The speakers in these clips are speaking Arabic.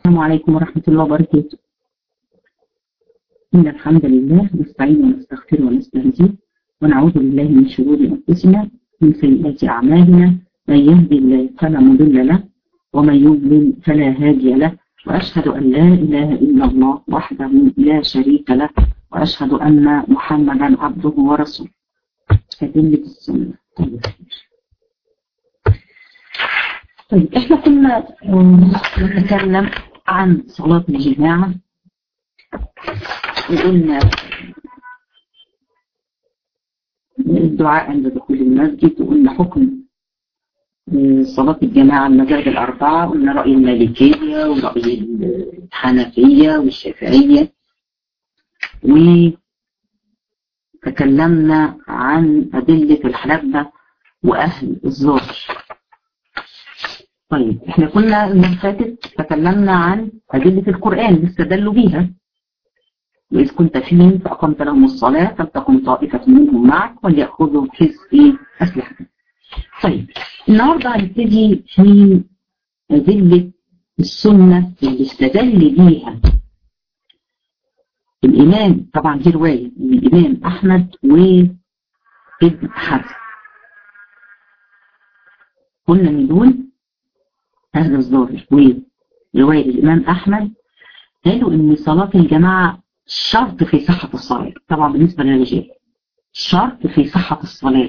السلام عليكم ورحمة الله وبركاته. إن الحمد لله نستعين ونستغفر ونستهديه ونعوذ بالله من شرور أنفسنا من سيئات أعمالنا، من يهدي الله فلا مضل له ومن يضلل فلا هادي له، وأشهد أن لا إله إلا الله وحده لا شريك له، وأشهد أن محمدا عبده ورسوله. أدلة السنة. طيب احنا كنا نتكلم عن صلاة الجماعة وقلنا الدعاء عند دخول المسجد، وقلنا حكم صلاة الجماعة المذاهب الأربعة، قلنا رأي المالكية ورأي الحنفية والشافعية، وتكلمنا عن أدلة الحنابلة وأهل الظاهر. طيب احنا كنا المرة اللي فاتت تكلمنا عن أدلة القرآن اللي استدلوا بيها، وإذ كنت فيهم فأقمت لهم الصلاة فلتقم طائفة منهم معك وليأخذوا حزب أسلحتهم. طيب النهارده هنبتدي في أدلة السنة اللي استدل بيها الإمام، طبعا دي رواية من الإمام أحمد وابن حزم. قلنا من دول أهل الظاهر ورواية الإمام أحمد قالوا إن صلاة الجماعة شرط في صحة الصلاة، طبعا بالنسبة للرجال شرط في صحة الصلاة.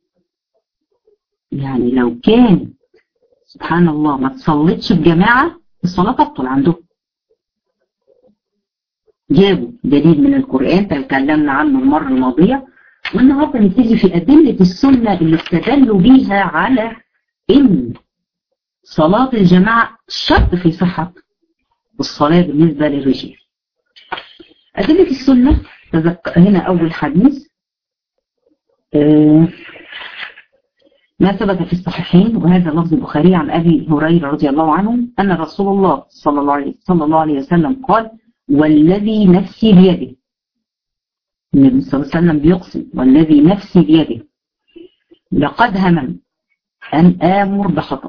يعني لو كان سبحان الله ما تصليتش بجماعة الصلاة تبطل عندهم. جابوا دليل من القرآن تكلمنا عنه المرة الماضية، والنهارده نبتدي في أدلة السنة اللي استدلوا بيها على إن صلاة الجماعة شرط في صحة الصلاة بالنسبة للرجال. أدلة السنة هنا أول حديث ما ثبت في الصحيحين، وهذا لفظ البخاري عن أبي هريرة رضي الله عنه أن رسول الله صلى الله عليه وسلم قال: والذي نفسي بيده. النبي صلى الله عليه وسلم بيقسم: والذي نفسي بيده لقد همم أن آمر بخطب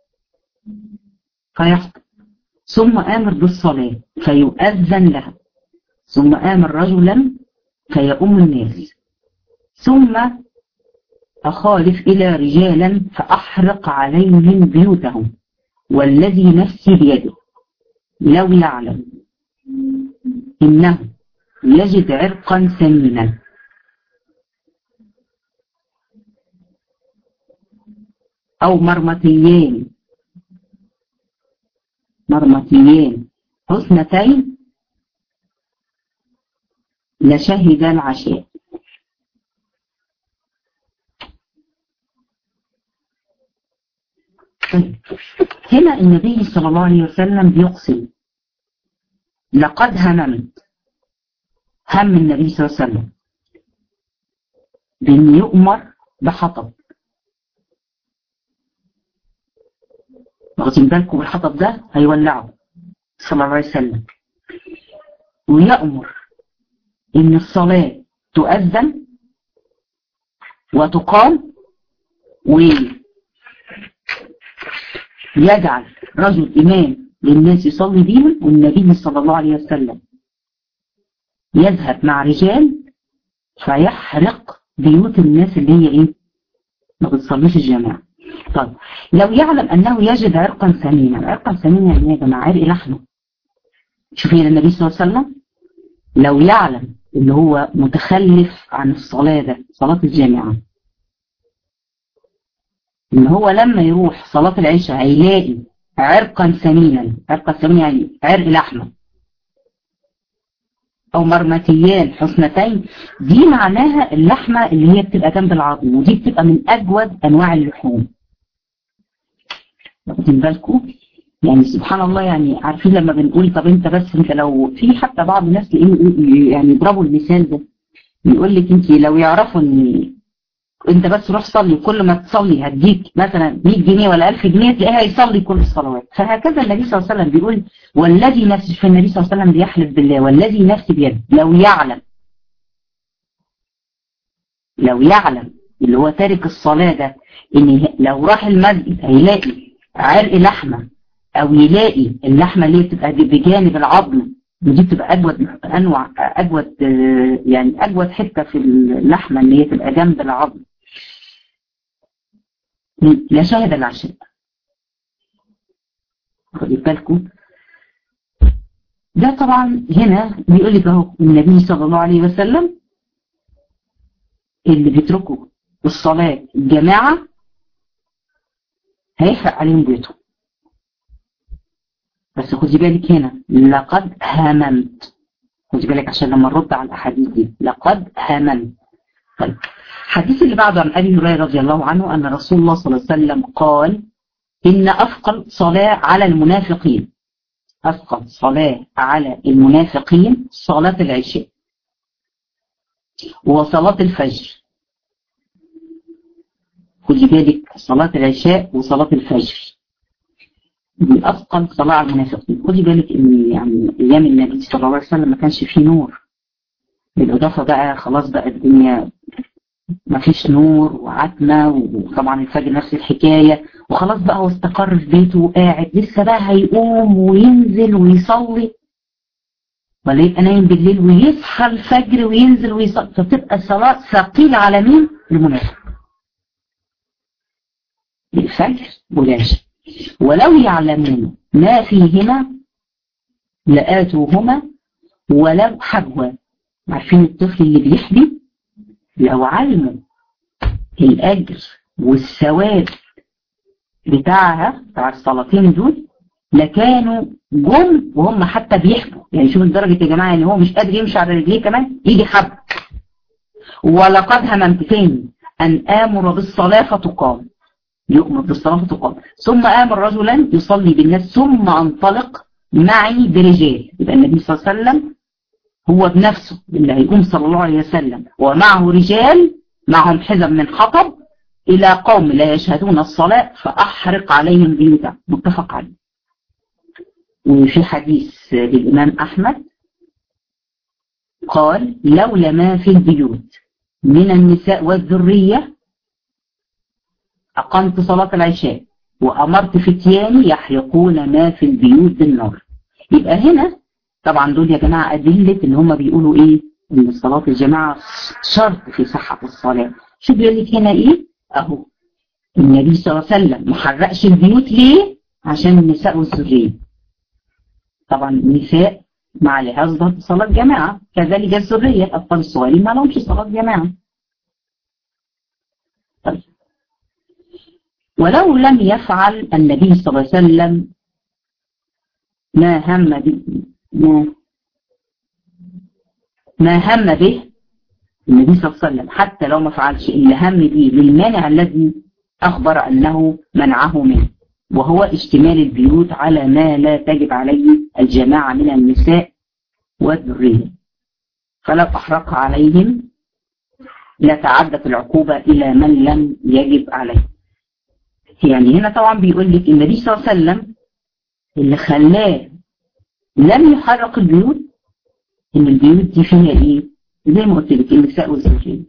فيخطب، ثم آمر بالصلاة فيؤذن لها، ثم آمر رجلا فيؤم الناس، ثم أخالف إلى رجالا فأحرق عليهم بيوتهم، والذي نفسي بيده لو يعلم إنه يجد عرقا ثمينا أو مرمتيان حسنتين لشهد العشاء. هنا النبي صلى الله عليه وسلم بيقسم: لقد هممت، هم النبي صلى الله عليه وسلم بأن يؤمر بحطب. واخدين بالكم الحطب ده هيولعه صلى الله عليه وسلم، ويأمر إن الصلاة تؤذن وتقام، ويجعل رجل إمام للناس يصلي بيهم، والنبي صلى الله عليه وسلم يذهب مع رجال فيحرق بيوت الناس اللي هي إيه؟ ما بتصليش الجماعة. طيب لو يعلم أنه يجد عرقا ثمينا، عرقا ثمينا يعني يا جماعة عرق لحمه. شوفي النبي صلى الله عليه وسلم لو يعلم اللي هو متخلف عن الصلاة ده، صلاة الجماعة، ان هو لما يروح صلاة العشاء هيلاقي عرقا ثمينا، عرقا ثمينا يعني عرق لحمة، او مرمتيان حسنتين، دي معناها اللحمة اللي هي بتبقى جنب العظم، ودي بتبقى من اجود انواع اللحوم. واخدين بالكم؟ يعني سبحان الله، يعني عارفين لما بنقول طب انت لو في حتى بعض الناس يعني يضربوا المثال ده، يقول لك انت لو يعرفوا ان انت بس روح صلي، كل ما تصلي هديك مثلا 100 جنيه ولا 1000 جنيه تلاقيها يصلي كل الصلوات. فهكذا النبي صلى الله عليه وسلم بيقول: والذي نفسي، في النبي صلى الله عليه وسلم بيحلف بالله: والذي نفسي بيده لو يعلم اللي هو تارك الصلاة ده ان لو راح المسجد هيلاقي عرق لحمة او يلاقي اللحمه اللي بتبقى بجانب العظم، ودي بتبقى اجود يعني اجود حته في اللحمه اللي هي تبقى جنب العظم، لا شاهد العشاء. خدوا بالكم، ده طبعا هنا بيقول لك اهو النبي صلى الله عليه وسلم اللي بيتركوا الصلاه الجماعه هيحرق عليهم بيوتهم. بس خدي بالك هنا لقد هممت، خدي بالك عشان لما نرد على الاحاديث دي لقد هممت. طيب الحديث اللي بعده عن ابي هريره رضي الله عنه ان رسول الله صلى الله عليه وسلم قال ان اثقل صلاه على المنافقين، اثقل صلاه على المنافقين صلاه العشاء وصلاه الفجر. خدي بالك صلاه العشاء وصلاه الفجر دي اثقل صلاه على المنافقين. خدي بالك ان يعني ايام النبي صلى الله عليه وسلم ما كانش فيه نور، بالاضافه بقى خلاص بقى الدنيا ما فيش نور وعتمه، وطبعا الفجر نفس الحكايه، وخلاص بقى هو استقر في بيته وقاعد لسه بقى هيقوم وينزل ويصلي، ولا يبقى نايم بالليل ويصحى الفجر وينزل ويصلي، فبتبقى صلاه ثقيله على مين؟ المنافق. الفجر والعشاء ولو يعلمون ما فيهما لآتوهما ولو حبوا. عارفين الطفل اللي بيحبي لو علموا الأجر والثواب بتاع الصلاتين دول لكانوا جم وهم حتى بيحبوا. يعني شوف لدرجة يا جماعة ان هو مش قادر يمشي على رجليه كمان يجي حب. ولقد هممت تاني أن آمر بالصلاة فتقام، يؤمر بالصلاة فتقام، ثم آمر رجلا يصلي بالناس ثم أنطلق معي برجال. يبقى النبي صلى الله عليه وسلم هو بنفسه اللي هيقوم صلى الله عليه وسلم ومعه رجال معهم حزم من حطب إلى قوم لا يشهدون الصلاة فأحرق عليهم بيوتا. متفق عليه. وفي حديث للإمام أحمد قال لولا ما في البيوت من النساء والذرية أقمت صلاة العشاء وأمرت فتياني يحرقون ما في البيوت بالنار. يبقى هنا طبعا دول يا جماعة أدلة إن هم بيقولوا إيه؟ إن صلاة الجماعة شرط في صحة الصلاة. شو بيقول لك هنا إيه؟ أهو النبي صلى الله عليه وسلم ما حرقش البيوت ليه؟ عشان النساء والذرية. طبعا النساء ما عليهاش صلاة جماعة، كذلك الذرية الأطفال الصغيرين ما لهمش صلاة جماعة. طيب ولو لم يفعل النبي صلى الله عليه وسلم ما هم به النبي صلى الله عليه وسلم، حتى لو ما فعلش اللي هم به للمانع الذي أخبر أنه منعه منه، وهو اشتمال البيوت على ما لا تجب عليه الجماعة من النساء والذرية، فلو أحرق عليهم لتعدت العقوبة إلى من لم يجب عليه. يعني هنا طبعا بيقول لك النبي صلى الله عليه وسلم اللي خلاه لم يحرق البيوت ان البيوت دي فيها ايه؟ زي ما قلت لك النساء والذريه.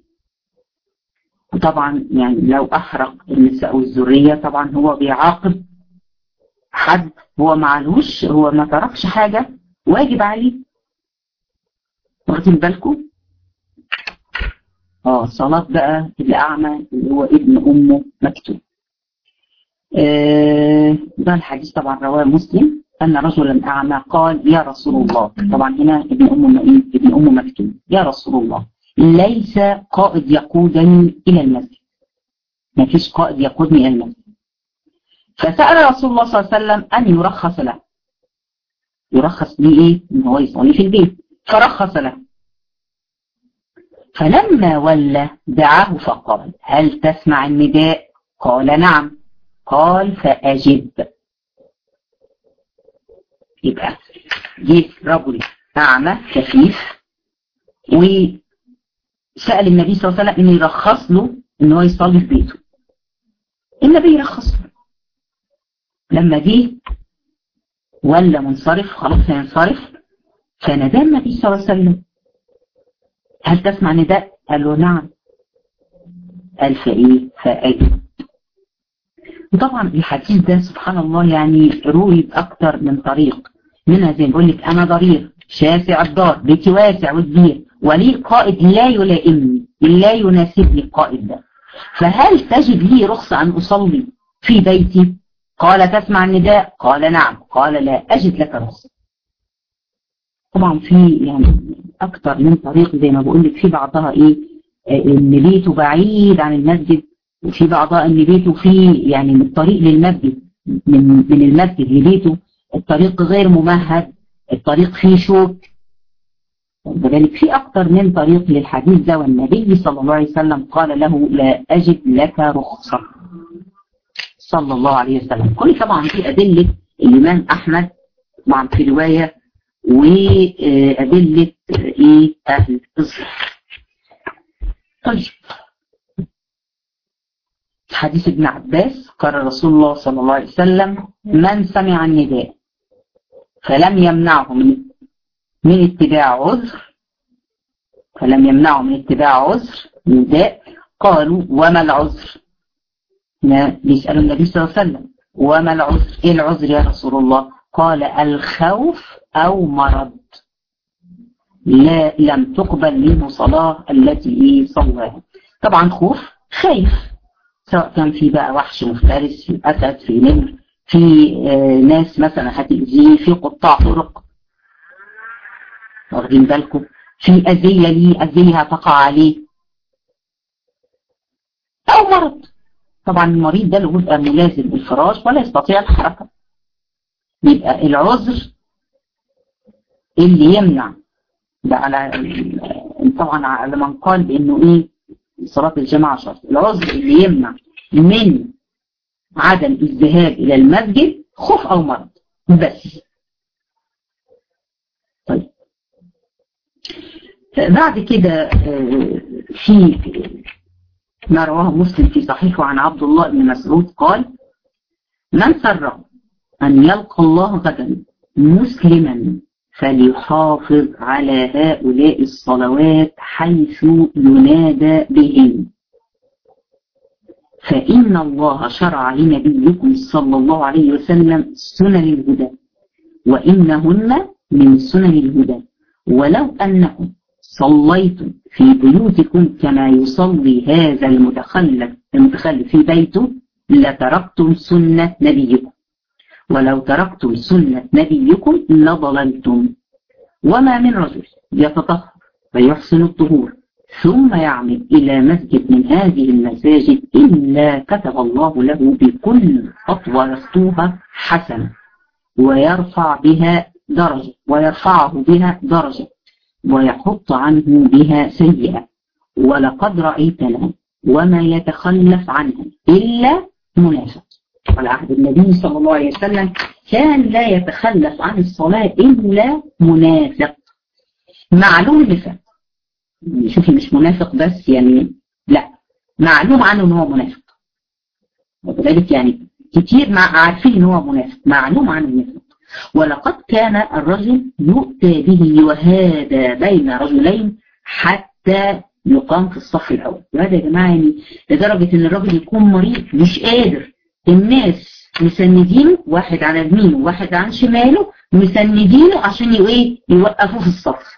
وطبعا يعني لو احرق النساء والذريه طبعا هو بيعاقب حد هو معلوش، هو ما تركش حاجه واجب عليه. واخدين بالكم؟ صلاه بقى الاعمى اللي هو ابن امه مكتوم. ده الحديث طبعا رواه مسلم أن رجلا أعمى قال يا رسول الله، طبعا هنا ابن أم مكتوم، يا رسول الله ليس قائد يقودني إلى المسجد، ما فيش قائد يقودني إلى المسجد. فسأل رسول الله صلى الله عليه وسلم أن يرخص له. يرخص ليه إيه؟ إن هو يصلي في البيت، فرخص له. فلما ولى دعاه فقال هل تسمع النداء؟ قال نعم. قال فأجب. يبقى جه رجل أعمى كفيف وسأل النبي صلى الله عليه وسلم إنه يرخص له إن هو يصلي في بيته. النبي يرخص له. لما جه ولا منصرف خلاص هينصرف، فنادى النبي صلى الله عليه وسلم هل تسمع نداء؟ قال له نعم. قال فإيه؟ فأجب. وطبعا الحديث ده سبحان الله يعني روي بأكتر من طريق، منها زي ما بقول لك أنا ضرير شاسع الدار، بيتي واسع وكبير، ولي قائد لا يلائمني، لا يناسبني القائد ده، فهل تجد لي رخصة أن أصلي في بيتي؟ قال تسمع النداء؟ قال نعم. قال لا أجد لك رخصة. طبعا في يعني أكتر من طريق زي ما بقول لك، في بعضها إيه إن بيته بعيد عن المسجد، وفي بعضها إن بيته فيه يعني من الطريق للمسجد، من المسجد لبيته الطريق غير ممهد، الطريق فيه شوك، وذلك في أكتر من طريق للحديث ده، والنبي صلى الله عليه وسلم قال له لا أجد لك رخصة صلى الله عليه وسلم. كل طبعا في أدلة الإمام أحمد طبعا في رواية، وأدلة إيه أهل الصحة. طيب حديث ابن عباس قال رسول الله صلى الله عليه وسلم من سمع النداء فلم يمنعه من اتباع عذر، فلم يمنعه من اتباع عذر نداء، قالوا وما العذر؟ بيسألوا النبي صلى الله عليه وسلم وما العذر؟ ايه العذر يا رسول الله؟ قال الخوف او مرض لا لم تقبل منه صلاة التي صلاها. طبعا خوف خايف، سواء كان في بقى وحش مفترس، في اسد، في نمر، في ناس مثلا هتأذيه، في قطاع طرق، واخدين بالكم، في أذية ليه، أذية هتقع عليه، أو مرض. طبعا المريض ده اللي بيبقى ملازم بالفراش ولا يستطيع الحركة، يبقى العذر اللي يمنع ده على طبعا على من قال بأنه إيه صلاة الجماعة شرط، العذر اللي يمنع من عدم الذهاب إلى المسجد خوف أو مرض بس. طيب بعد كده في ما رواه مسلم في صحيحه عن عبد الله بن مسعود قال من سر أن يلقى الله غدا مسلما فليحافظ على هؤلاء الصلوات حيث ينادى بهم، فإن الله شرع لنبيكم صلى الله عليه وسلم سنن الهدى وإنهن من سنن الهدى، ولو أنكم صليتم في بيوتكم كما يصلي هذا المتخلف في بيته لتركتم سنة نبيكم، ولو تركتم سنة نبيكم لضللتم. وما من رجل يتطهر فيحسن الطهور ثم يعمد إلى مسجد من هذه المساجد إلا كتب الله له بكل خطوة يخطوها حسنة ويرفعه بها درجة ويحط عنه بها سيئة. ولقد رأيتنا وما يتخلف عنها إلا منافق. على عهد النبي صلى الله عليه وسلم كان لا يتخلف عن الصلاة إلا منافق معلوم النفاق. شوفي مش منافق بس يعني، لا معلوم عنه ان هو منافق، وذلك يعني كتير عارفين ان هو منافق معلوم عنه النفاق. ولقد كان الرجل يؤتى به يهادى بين رجلين حتى يقام في الصف الأول. وهذا يا جماعة يعني لدرجة ان الرجل يكون مريض مش قادر، الناس مسندينه واحد على يمينه وواحد عن شماله مسندينه عشان يوقفوه في الصف.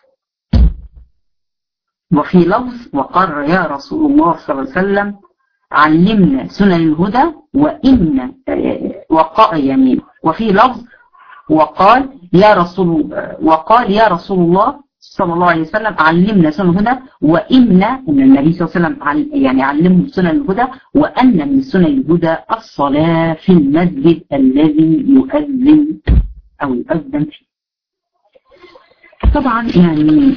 وفي لفظ وقال يا رسول الله صلى الله عليه وسلم علمنا سنن الهدى وإن يعني وفي لفظ وقال يا رسول الله صلى الله عليه وسلم علمنا سنن الهدى وإن النبي صلى الله عليه وسلم يعني علمهم سنن الهدى وأن من سنن الهدى الصلاة في المسجد الذي يؤذن أو يؤذن فيه. طبعا يعني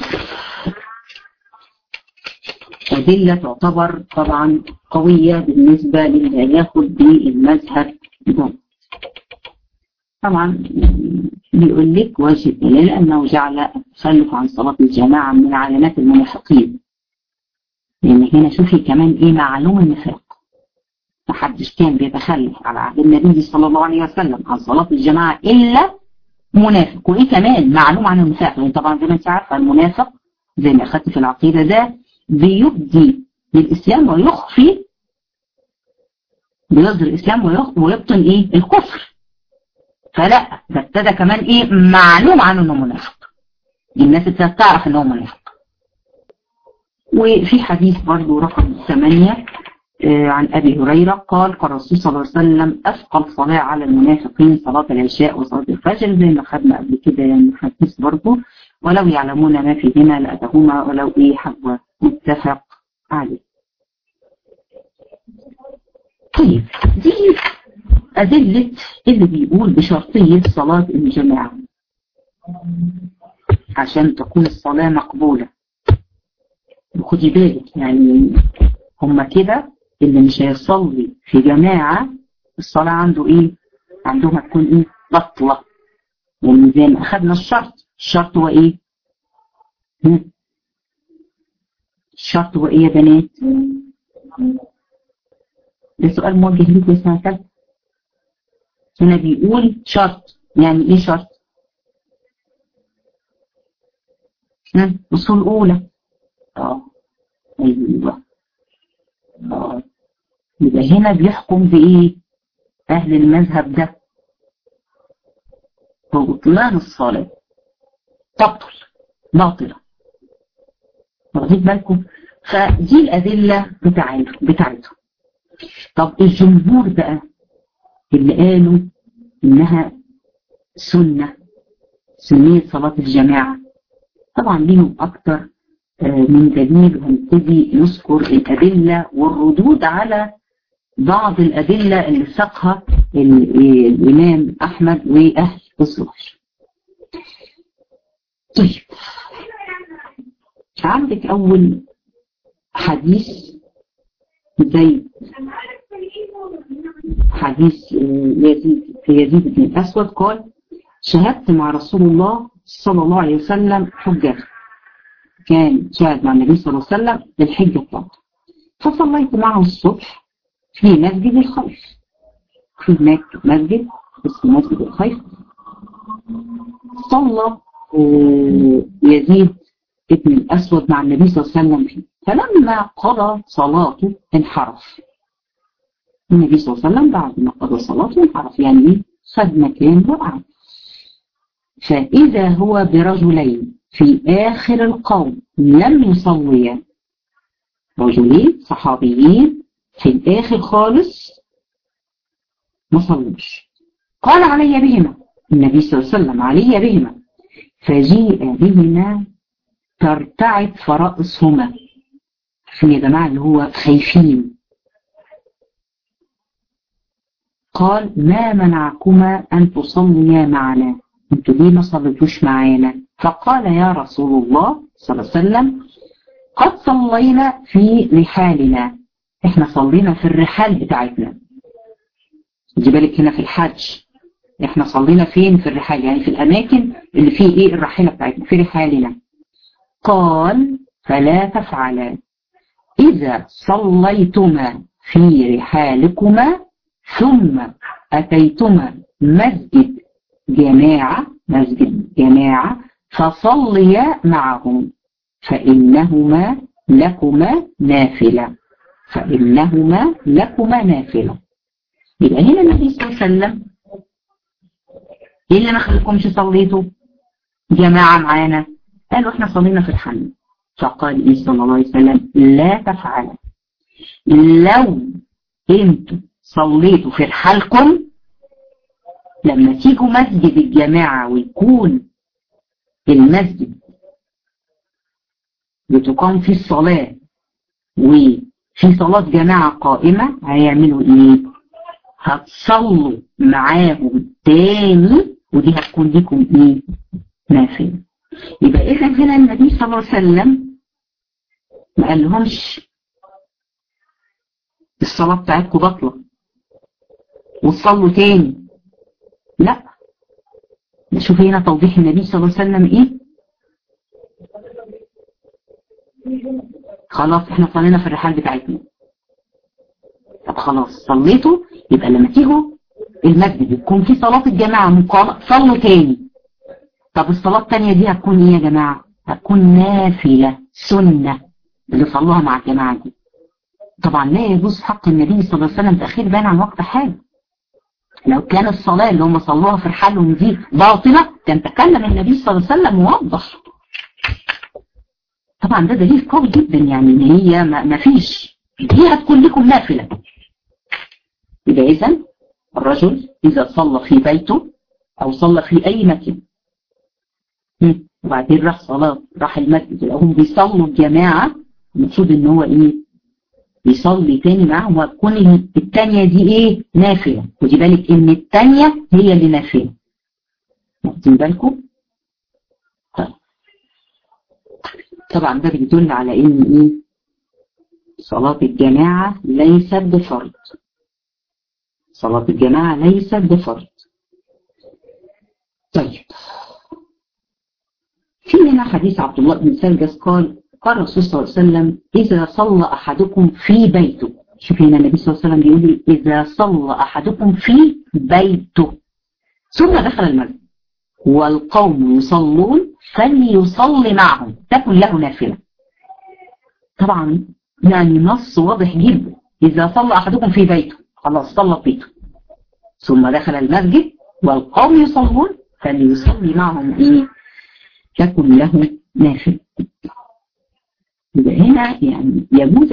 أدلة تعتبر طبعا قوية بالنسبة للي ياخد بالمذهب ده. طبعا بيقول لك واجب دليل أنه جعل التخلف عن صلاة الجماعة من علامات المنافقين، لأن هنا شوفي كمان معلوم النفاق، محدش كان بيتخلف على عهد النبي صلى الله عليه وسلم عن صلاة الجماعة إلا منافق. كمان معلوم عن النفاق، يعني طبعا زي ما انت عارفة المنافق زي ما أخذت في العقيدة ده بيبدي للإسلام ويخفي بيظهر الإسلام ويبطن إيه الكفر. فلا ده ابتدى كمان إيه معلوم عنه إنه منافق، الناس ابتدت تعرف إنه منافق. وفي حديث برضو رقم 8 عن أبي هريرة قال الرسول صلى الله عليه وسلم أثقل صلاة على المنافقين صلاة العشاء وصلاة الفجر، زي ما خدنا قبل كده يعني حديث برضو، ولو يعلمون ما فيهما لأتهما ولو إيه حبوا، متفق عليه. طيب دي أدلة اللي بيقول بشرطية صلاة الجماعة عشان تكون الصلاة مقبولة. وخدي بالك يعني هما كده اللي مش هيصلي في جماعة الصلاة عنده ايه؟ عندهم هتكون ايه؟ بطلة. يعني زي ما اخدنا الشرط هو ايه؟ الشرط هو ايه يا بنات؟ ده سؤال موجه ليك يا سنة ثالثة. هنا بيقول شرط، يعني ايه شرط؟ اصول اولى. ايوه. يبقى هنا بيحكم بايه؟ اهل المذهب ده ببطلان الصلاة، تبطل باطلة. واخدين بالكم؟ فدي الأدلة بتاعتهم. طب الجمهور بقى اللي قالوا إنها سنية صلاة الجماعة، طبعا ليهم أكتر من دليل، وهنبتدي نذكر الأدلة والردود على بعض الأدلة اللي ساقها الإمام أحمد وأهل الظهر. طيب عندك أول حديث زي حديث يزيد بن الأسود قال شهدت مع رسول الله صلى الله عليه وسلم حجة، كان شاهد مع النبي صلى الله عليه وسلم الحجة بتاعته، فصليت معه الصبح في مسجد الخيف، في هناك مسجد اسمه مسجد الخيف. صلى يزيد ابن الأسود مع النبي صلى الله عليه وسلم فيه، فلما قضى صلاته انحرف. النبي صلى الله عليه وسلم بعد ما قضى صلاته انحرف، يعني خد مكان وقعد. فإذا هو برجلين في آخر القوم لم يصليا، رجلين صحابيين في الآخر خالص ما صلوش. قال علي بهما النبي صلى الله عليه وسلم، علي بهما، فجيء بهما ترتعد فرأسهما. يا جماعة اللي هو خايفين. قال ما منعكما أن تصليا معنا، انتوا ليه ما صليتوش معانا؟ فقال يا رسول الله صلى الله عليه وسلم قد صلينا في رحالنا، احنا صلينا في الرحال بتاعتنا. دي بالك هنا في الحج احنا صلينا فين؟ في الرحال، يعني في الاماكن اللي فيه ايه الرحالة بتاعتنا، في رحالنا. قال فلا تفعلا، اذا صليتما في رحالكما ثم اتيتما مسجد جماعة فصليا معهم فإنهما لكما نافلة، يبقى هنا النبي صلى الله عليه وسلم ايه اللي ما خليكمش صليتوا جماعة معانا؟ قالوا احنا صلينا في الحل. فقال ايه صلى الله عليه وسلم لا تفعل، لو انتوا صليتوا في رحالكم لما تيجوا مسجد الجماعة ويكون المسجد بتقام فيه الصلاة وفي صلاة جماعة قائمة، هيعملوا ايه؟ هتصلوا معاهم تاني، ودي هتكون لكم ايه؟ نافلة. يبقى اذا هنا النبي صلى الله عليه وسلم ما قال لهمش الصلاة بتاعتكم بطلة وتصلوا تاني، لا. نشوف هنا توضيح النبي صلى الله عليه وسلم ايه؟ خلاص احنا صلينا في الرحال بتاعتنا. طب خلاص صليتوا، يبقى لما تيجوا المسجد يكون في صلاة الجماعة مقامة صلوا تاني. طب الصلاة التانية دي هتكون ايه يا جماعة؟ هتكون نافلة سنة اللي صلوها مع الجماعة دي. طبعا لا يجوز في حق النبي صلى الله عليه وسلم تأخير بيان عن وقت حاجة. لو كان الصلاة اللي هم صلوها في رحالهم دي باطلة كان تكلم النبي صلى الله عليه وسلم ووضح. طبعا ده دليل قوي جدا يعني ان هي ما فيش، دي هتكون لكم نافلة. يبقى إذا الرجل إذا صلى في بيته أو صلى في أي مكان وبعدين راح المسجد لقوهم بيصلوا الجماعة، المقصود ان هو ايه؟ يصلي تاني معاهم وتكون التانية دي ايه؟ نافلة. ودي بالك ان التانية هي اللي نافلة. واخدين بالكم؟ طيب. طبعا ده بيدل على ان ايه؟ صلاة الجماعة ليست بفرض. صلاة الجماعة ليست بفرض. طيب. في منها حديث عبد الله بن سرجس قال الرسول صلى الله عليه وسلم إذا صلى أحدكم في بيته. شوف هنا النبي صلى الله عليه وسلم بيقول إذا صلى أحدكم في بيته ثم دخل المسجد والقوم يصلون فليصلي معهم تكن له نافلة. طبعا يعني نص واضح جدا. إذا صلى أحدكم في بيته، خلاص صلى في بيته ثم دخل المسجد والقوم يصلون فليصلي معهم إيه؟ تكن له نافلة. يبقى هنا يعني يجوز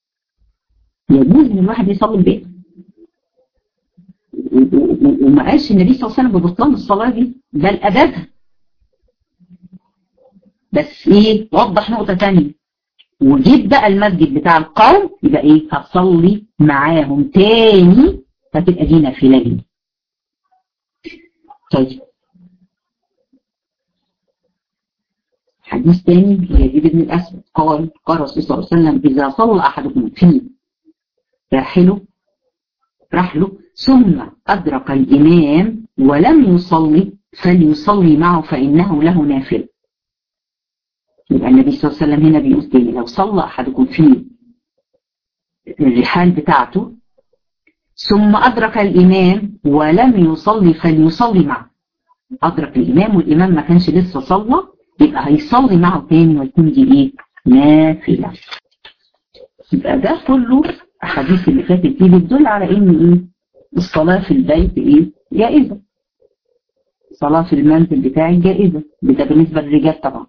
ان الواحد يصلي البيت. وما قالش النبي صلى الله عليه وسلم ببطلان الصلاه دي، بل ادابها. بس ايه؟ وضح نقطه ثانيه. وجيت بقى المسجد بتاع القوم يبقى ايه؟ هتصلي معاهم تاني فتبقى دي نافله دي. طيب. حديث تاني ليزيد بن الأسود قال الرسول صلى الله عليه وسلم إذا صلى أحدكم في رحله ثم أدرك الإمام ولم يصلي فليصلي معه فإنه له نافلة. يبقى النبي صلى الله عليه وسلم هنا بيقول تاني لو صلى أحدكم في الرحال بتاعته ثم أدرك الإمام ولم يصلي فليصلي معه. أدرك الإمام والإمام ما كانش لسه صلى يبقى هيصلي معه تاني ويكون دي ايه؟ نافلة. يبقى ده كله احاديث اللي فاتت دي بتدل على ان ايه؟ الصلاة في البيت ايه؟ جائزة. الصلاة في المنزل بتاعي جائزة. ده بالنسبة للرجال طبعا.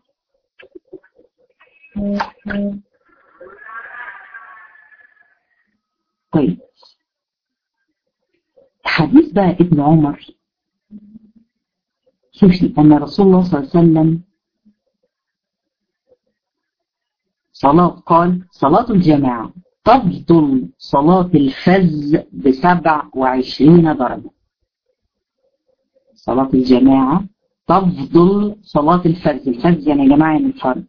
طيب. حديث بقى ابن عمر. شوفي ان رسول الله صلى الله عليه وسلم قال صلاة الجماعة تفضل صلاة الفز ب27 درجة. صلاة الجماعة تفضل صلاة الفز. الفز يعني يا جماعة من الفرد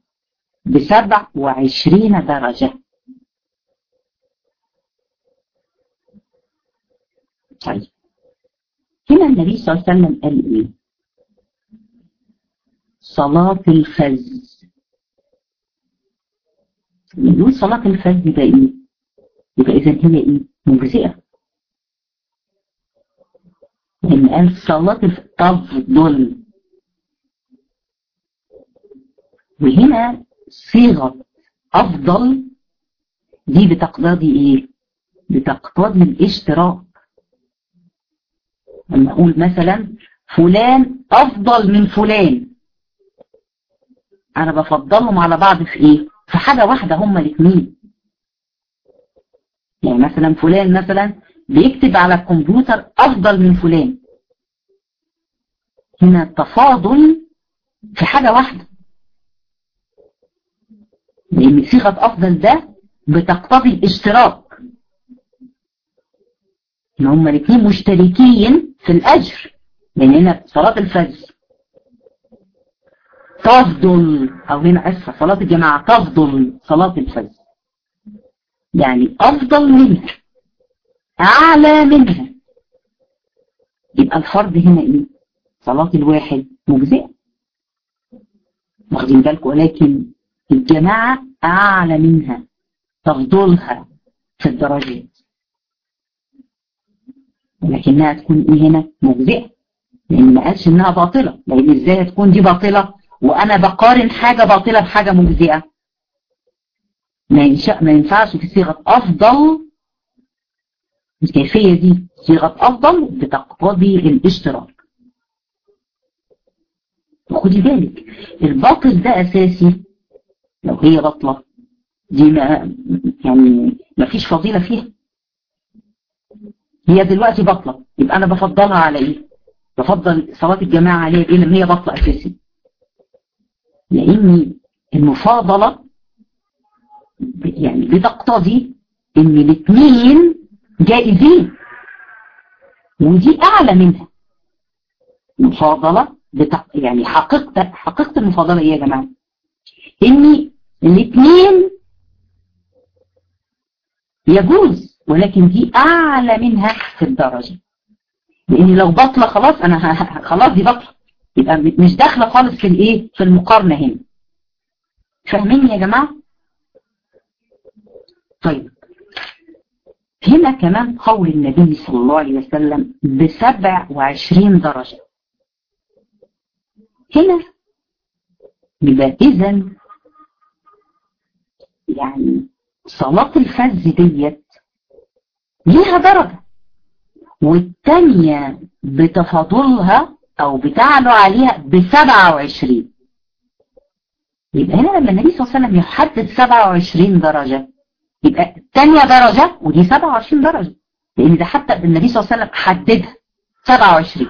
ب27 درجة. طيب. هنا النبي صلى الله عليه وسلم قال ايه؟ صلاة الفز. يقول صلاة الفجر يبقى ايه؟ يبقى اذا هي ايه؟ مجزئة. لان قال صلاة تفضل. وهنا صيغة افضل دي بتقتضي ايه؟ بتقتضي الاشتراك. لما اقول مثلا فلان افضل من فلان، انا بفضلهم على بعض في ايه؟ في حاجة واحدة هما الاثنين. يعني مثلا فلان مثلا بيكتب على الكمبيوتر افضل من فلان. هنا التفاضل في حاجة واحدة. لان صيغة افضل ده بتقتضي الاشتراك. ان هما الاثنين مشتركين في الاجر. لان هنا صلاة الفجر تفضل، او هنا اسفة صلاة الجماعة تفضل صلاة الفجر. يعني افضل منها، اعلى منها. يبقى الفرض هنا ايه؟ صلاة الواحد مجزئة. واخدين بالكم؟ ولكن الجماعة اعلى منها، تفضلها في الدرجات. ولكنها تكون ايه هنا؟ مجزئة. لان ما قالش انها باطلة. لان ازاي هتكون دي باطلة وانا بقارن حاجة باطلة بحاجة مجزئة؟ ما ينفعش في صيغة أفضل. الكيفية دي صيغة أفضل بتقتضي الاشتراك. وخدي بالك الباطل ده أساسي. لو هي بطلة دي ما فيش فضيلة فيها. هي دلوقتي بطلة، يبقى أنا بفضلها على إيه؟ بفضل صلاة الجماعة عليها بإيه لما هي بطلة أساسي؟ لأن المفاضلة يعني بتقتضي إن الاثنين جائزين، ودي أعلى منها. المفاضلة يعني حقيقة المفاضلة إيه يا جماعة؟ إن الاثنين يجوز، ولكن دي أعلى منها في الدرجة. لأن لو بطلة خلاص أنا خلاص دي بطلة، يبقى مش داخلة خالص في الإيه؟ في المقارنة هنا. فاهمين يا جماعة؟ طيب هنا كمان قول النبي صلى الله عليه وسلم ب27 درجة. هنا يبقى إذن يعني صلاة الفز ديت ليها درجة، والتانية بتفاضلها أو بتعلو عليها ب27. يبقى هنا لما النبي صلى الله عليه وسلم يحدد 27 درجة، يبقى الثانية درجة ودي 27 درجة، لأن ده حتى النبي صلى الله عليه وسلم حددها 27.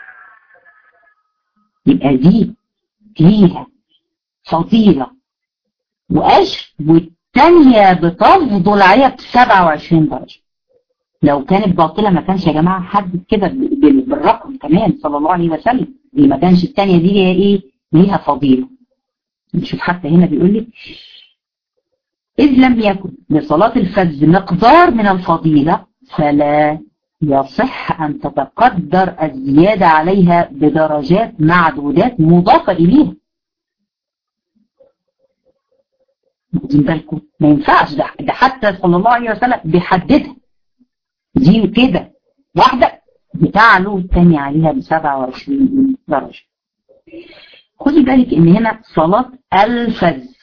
يبقى دي ليها فضيلة وأجر، والثانية بتفضل عليها ب27 درجة. لو كانت باطلة ما كانش يا جماعة حدد كده بالرقم كمان صلى الله عليه وسلم، دي ما كانش الثانية دي ليها إيه؟ ليها فضيلة. نشوف حتى هنا بيقول لك إذ لم يكن لصلاة الفجر مقدار من الفضيلة فلا يصح أن تتقدر الزيادة عليها بدرجات معدودات مضافة إليها. واخدين بالكم؟ ما ينفعش، ده حتى صلى الله عليه وسلم بيحددها دي كده واحدة بتعلو الثانية عليها ب27 درجة. خدي بالك إن هنا صلاة الفجر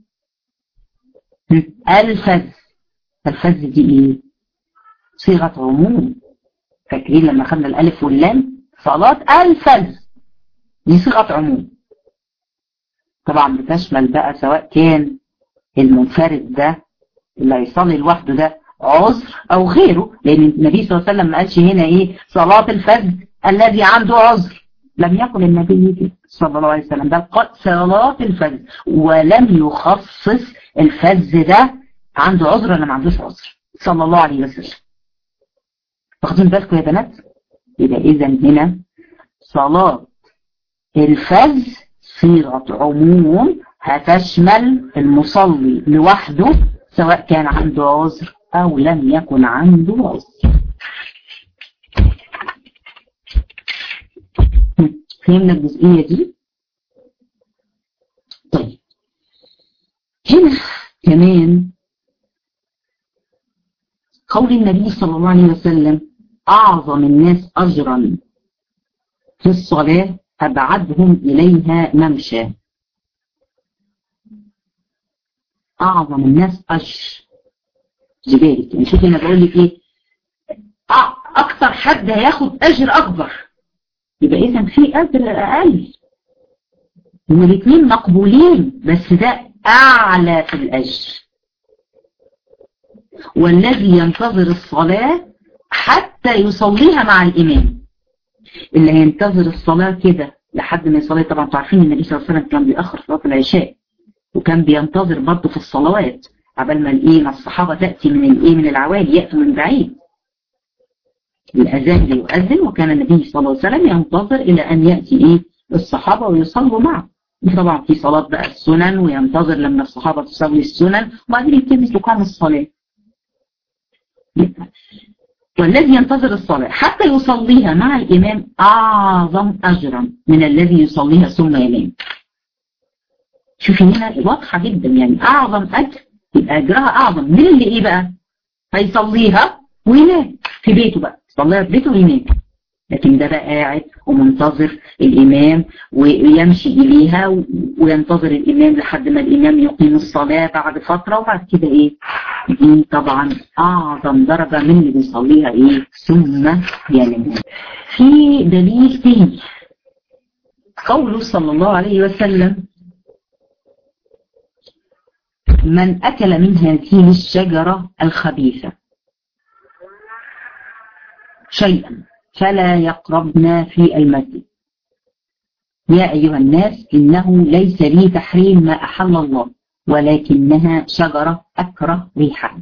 الفز دي ايه؟ صيغة عموم. فاكرين لما خدنا الالف واللام؟ صلاة الفز دي صيغة عموم، طبعا بتشمل بقى سواء كان المنفرد ده اللي هيصلي لوحده ده عذر او غيره، لان النبي صلى الله عليه وسلم ما قالش هنا ايه صلاة الفز الذي عنده عذر، لم يقل النبي صلى الله عليه وسلم بل قال صلاة الفز، ولم يخصص الفز ده عنده عذر ولا ما عندوش عذر صلى الله عليه وسلم. واخدين بالكم يا بنات؟ يبقى اذا هنا صلاة الفز صيغة عموم هتشمل المصلي لوحده سواء كان عنده عذر او لم يكن عنده عذر. فهمنا الجزئية دي؟ طيب هنا كمان قول النبي صلى الله عليه وسلم أعظم الناس أجرا في الصلاة أبعدهم إليها ممشى. أعظم الناس أجر، جبالك يعني شوفي أنا بقول لك إيه، أكثر حد هياخد أجر أكبر، يبقى إذا في أجر أقل، هما الاثنين مقبولين بس ده أعلى في الأجر. والذي ينتظر الصلاة حتى يصليها مع الإمام، اللي هينتظر الصلاة كده لحد ما يصلي. طبعا تعرفين النبي صلى الله عليه وسلم كان بيأخر صلاة العشاء، وكان بينتظر برضه في الصلوات عبال ما ما الصحابة تأتي من العوالي، يأتوا من بعيد الأذان ليؤذن، وكان النبي صلى الله عليه وسلم ينتظر إلى أن يأتي الصحابة ويصلوا معه. طبعا في صلاة بقى السنن وينتظر لما الصحابة تصلي السنن وبعدين يبتدي تقام الصلاة. والذي ينتظر الصلاة حتى يصليها مع الإمام أعظم أجرا من الذي يصليها ثم ينام. شوفي هنا واضحة جدا، يعني أعظم أجر يبقى أجرها أعظم من اللي إيه بقى هيصليها وينام في بيته، بقى يصليها في بيته وينام. لكن ده بقى قاعد ومنتظر الإمام ويمشي إليها وينتظر الإمام لحد ما الإمام يقيم الصلاة بعد فترة، وبعد كده إيه؟ دي طبعا أعظم درجة من اللي بيصليها إيه؟ ثم ينام. في دليل تاني قوله صلى الله عليه وسلم: من أكل من هذه الشجرة الخبيثة شيئا فلا يقربنا في المسجد. يا أيها الناس إنه ليس لي تحريم ما أحل الله ولكنها شجرة أكره ريحها.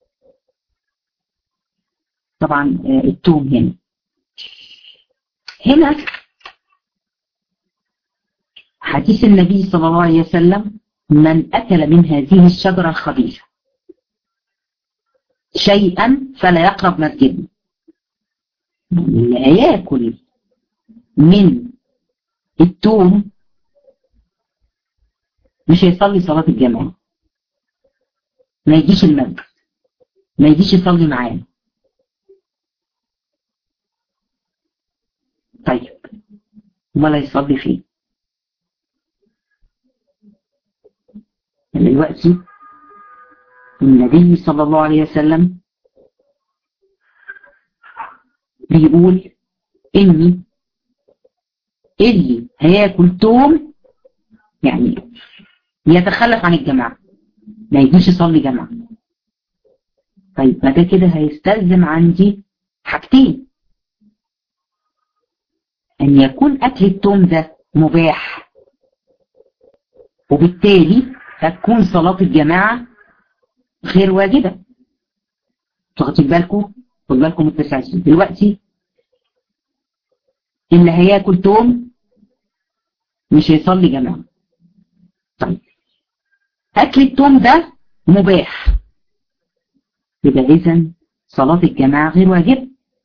طبعا التوم هنا حديث النبي صلى الله عليه وسلم: من أكل من هذه الشجرة الخبيثة شيئا فلا يقرب مسجدنا. اللي هياكل من التوم مش هيصلي صلاة الجماعة، ما يجيش المسجد، ما يجيش يصلي معانا. طيب ولا يصلي فين؟ دلوقتي النبي صلى الله عليه وسلم بيقول إني اللي هياكل توم يعني يتخلف عن الجماعة، ما يجيش يصلي جماعة. طيب ما ده كده هيستلزم عندي حاجتين: أن يكون أكل التوم ده مباح، وبالتالي هتكون صلاة الجماعة غير واجبة. تاخدوا بالكم؟ خدوا بالكم التسلسل. دلوقتي اللي هياكل توم مش هيصلي جماعة. طيب أكل التوم ده مباح، يبقى إذن صلاة الجماعة غير واجبة،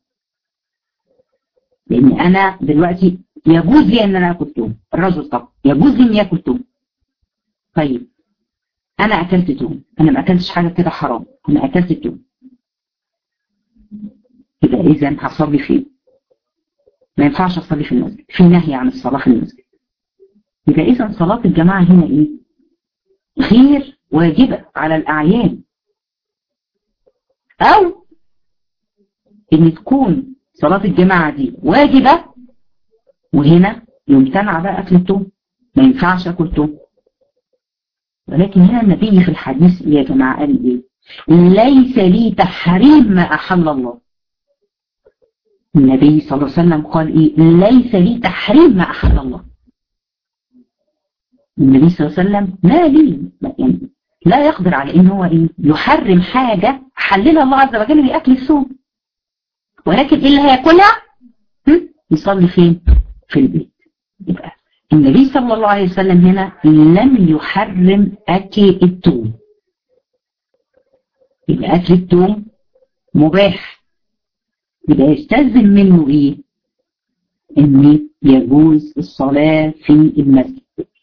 لأن أنا دلوقتي يجوز لي أن أنا أكل توم. الرجل طبعا يجوز لي أن يأكل توم. طيب أنا أكلت توم، أنا ما أكلتش حاجة كده حرام، أنا أكلت توم، يبقى إذن هصلي فين؟ ما ينفعش أصلي في المسجد، في نهي عن الصلاة في المسجد. يبقى إذن صلاة الجماعة هنا إيه؟ غير واجبة على الأعيان، أو إن تكون صلاة الجماعة دي واجبة وهنا يمتنع بقى أكل التوم، ما ينفعش أكل توم. ولكن هنا النبي في الحديث يا جماعة قال إيه؟ ليس لي تحريم ما أحل الله. النبي صلى الله عليه وسلم قال إيه؟ ليس لي تحريم ما أحل الله. النبي صلى الله عليه وسلم ما لي يعني لا يقدر على إن هو إيه؟ يحرم حاجة حللها الله عز وجل بأكل الثوم، ولكن اللي هياكلها يصلي فين؟ في البيت. يبقى النبي صلى الله عليه وسلم هنا لم يحرم أكل التوم، يبقى أكل التوم مباح، يبقى يستلزم منه إيه؟ إن يجوز الصلاة في المسجد.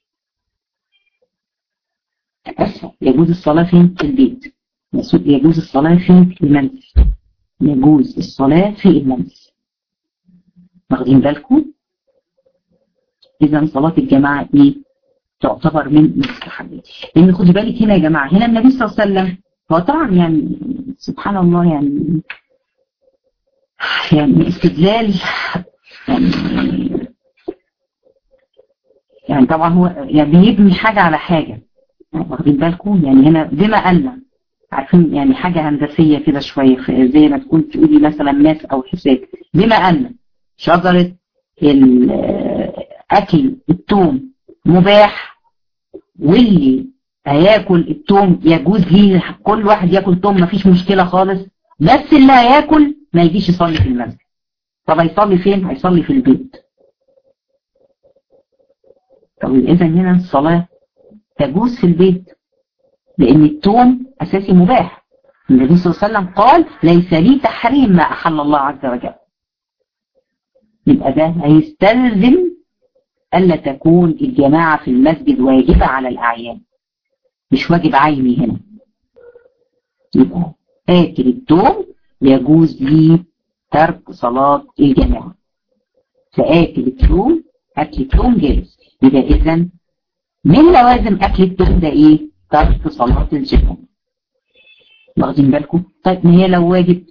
أسفل، يجوز الصلاة فين؟ في البيت. يجوز الصلاة في المنزل. يجوز الصلاة في المنزل. واخدين بالكم؟ إذا صلاة الجماعة إيه؟ تعتبر من المستحبات. لأن خدوا بالك هنا يا جماعة، هنا النبي صلى الله عليه وسلم هو طبعا يعني سبحان الله يعني استدلال يعني طبعا هو يعني بيبني حاجة على حاجة. واخدين بالكم؟ يعني هنا بما أن عارفين يعني حاجة هندسية كده شوية، زي ما تكون تقولي مثلا ماس أو حساب. بما أن شجرة أكل التوم مباح، واللي هياكل التوم يجوز ليه كل واحد ياكل توم مفيش مشكلة خالص، بس اللي هياكل ما يجيش يصلي في المسجد. طب هيصلي فين؟ هيصلي في البيت. طب إذا هنا الصلاة تجوز في البيت، لأن التوم أساسي مباح. النبي صلى الله عليه وسلم قال ليس لي تحريم ما أحل الله عز وجل. يبقى ده هيستلزم ألا تكون الجماعة في المسجد واجبة على الأعيان، مش واجب عيني هنا. يبقى آكل التوم يجوز لي ترك صلاة الجماعة. فآكل التوم أكل التوم جائز. يبقى إذا من لوازم أكل التوم ده إيه؟ ترك صلاة الجمعة. واخدين بالكم؟ طيب ما هي لو واجب،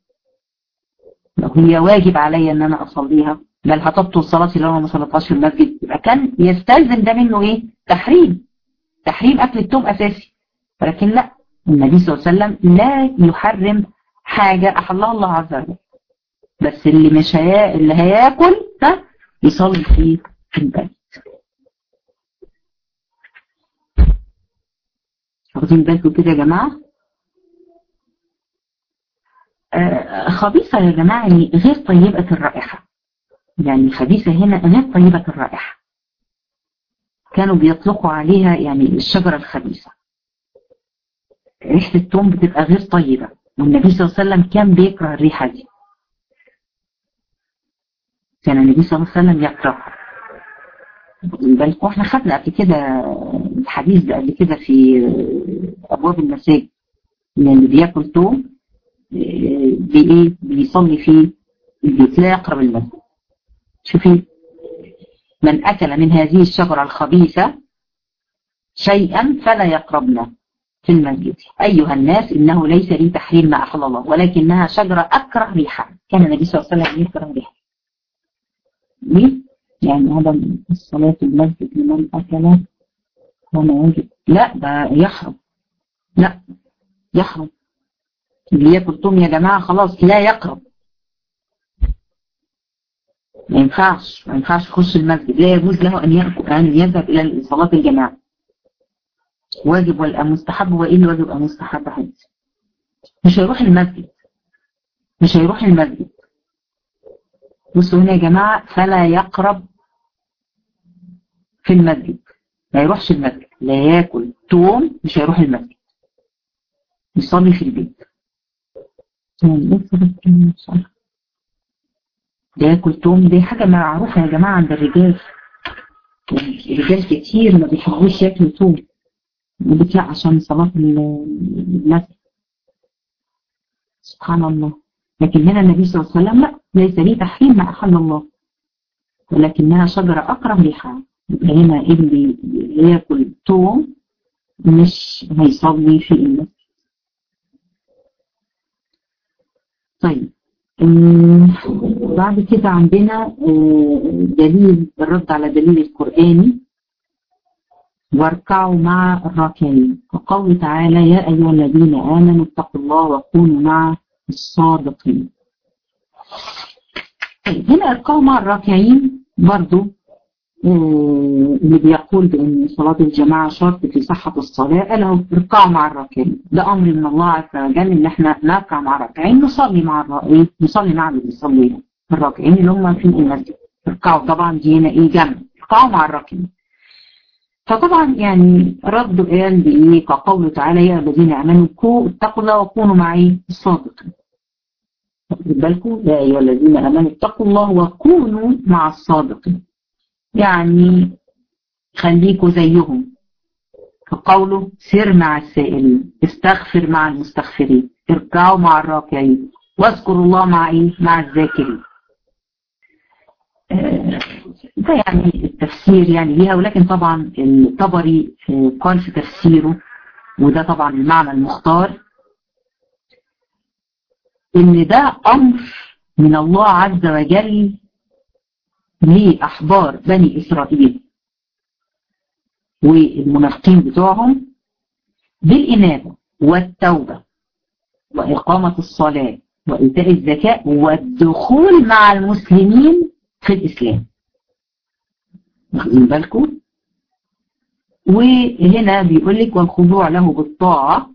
لو هي واجب عليا ان انا اصليها بل هتبطل صلاتي لو انا ما صليتهاش في المسجد، يبقى كان يستلزم ده منه ايه؟ تحريم اكل التوم اساسي. ولكن لا، النبي صلى الله عليه وسلم لا يحرم حاجة احلها الله عز وجل، بس اللي مش اللي هياكل ده يصلي فيه في البيت. واخدين بالكم كده يا جماعه؟ خبيثة يا جماعة يعني غير طيبة الرائحة، يعني خبيثة هنا غير طيبة الرائحة، كانوا بيطلقوا عليها يعني الشجرة الخبيثة. ريحة التوم بتبقى غير طيبة، والنبي صلى الله عليه وسلم كان بيكره الريحة دي، كان النبي صلى الله عليه وسلم يكرهها. بالكم احنا خدنا قبل كده الحديث ده قبل كده في أبواب المساجد، إن اللي بياكل توم بإيه؟ بيصلي فيه البيت لا يقرب المسجد. شوفي، من أكل من هذه الشجرة الخبيثة شيئا فلا يقربنا في المسجد أيها الناس إنه ليس لي تحريم ما أحل الله ولكنها شجرة أكره ريحها. كان النبي صلى الله عليه وسلم يكره ريحها. ليه؟ يعني هذا الصلاة في المسجد لمن أكل وما يجب، لا ده يحرم، لا يحرم. اللي ياكل توم يا جماعة خلاص لا يقرب، ما ينفعش يخش المسجد، لا يجوز له أن يذهب إلى صلاة الجماعة. واجب ولا مستحب؟ وإيه اللي واجب أو مستحب؟ حاجة مش هيروح المسجد. بصوا هنا يا جماعة، فلا يقرب في المسجد، ما يروحش المسجد، لا ياكل توم، مش هيروح المسجد، يصلي في البيت. لا ياكل توم دي حاجة معروفة يا جماعة عند الرجال، الرجال كتير ما بيحبوش ياكلوا توم، لا عشان صلاة المسجد. سبحان الله. لكن هنا النبي صلى الله عليه وسلم لا، ليس لي تحريم ما أحل الله ولكنها شجرة أكره ريحها. هنا اللي ياكل توم مش هيصلي في المسجد. طيب بعد كده عندنا دليل الرد على دليل القرآني، واركعوا مع الراكعين، وقول تعالى يا أيها الذين آمنوا اتقوا الله وكونوا مع الصادقين. طيب هنا اركعوا مع الراكعين برضو اللي بيقول بأن صلاة الجماعة شرط في صحة الصلاة قالوا اركعوا مع الراكعين، ده أمر من الله عز وجل إن احنا نركع مع الراكعين، نصلي مع اللي بيصلي الراكعين اللي هم في المسجد. اركعوا طبعا دي هنا ايه؟ جمع، اركعوا مع الراكعين. فطبعا يعني رد قال بإيه؟ كقوله تعالى يا الذين آمنوا اتقوا الله وكونوا مع الصادقين. خد بالكم يا أيها الذين آمنوا اتقوا الله وكونوا مع الصادقين، يعني خليكوا زيهم. كقوله سر مع السائلين، استغفر مع المستغفرين، اركعوا مع الراكعين، واذكروا الله مع الذاكرين. ده يعني التفسير يعني ليها. ولكن طبعا الطبري قال في تفسيره، وده طبعا المعنى المختار، ان ده امر من الله عز وجل لأحبار بني إسرائيل والمنافقين بتوعهم بالإنابة والتوبة وإقامة الصلاة وإيتاء الزكاة والدخول مع المسلمين في الإسلام. واخدين بالكم؟ وهنا بيقول لك والخضوع له بالطاعة،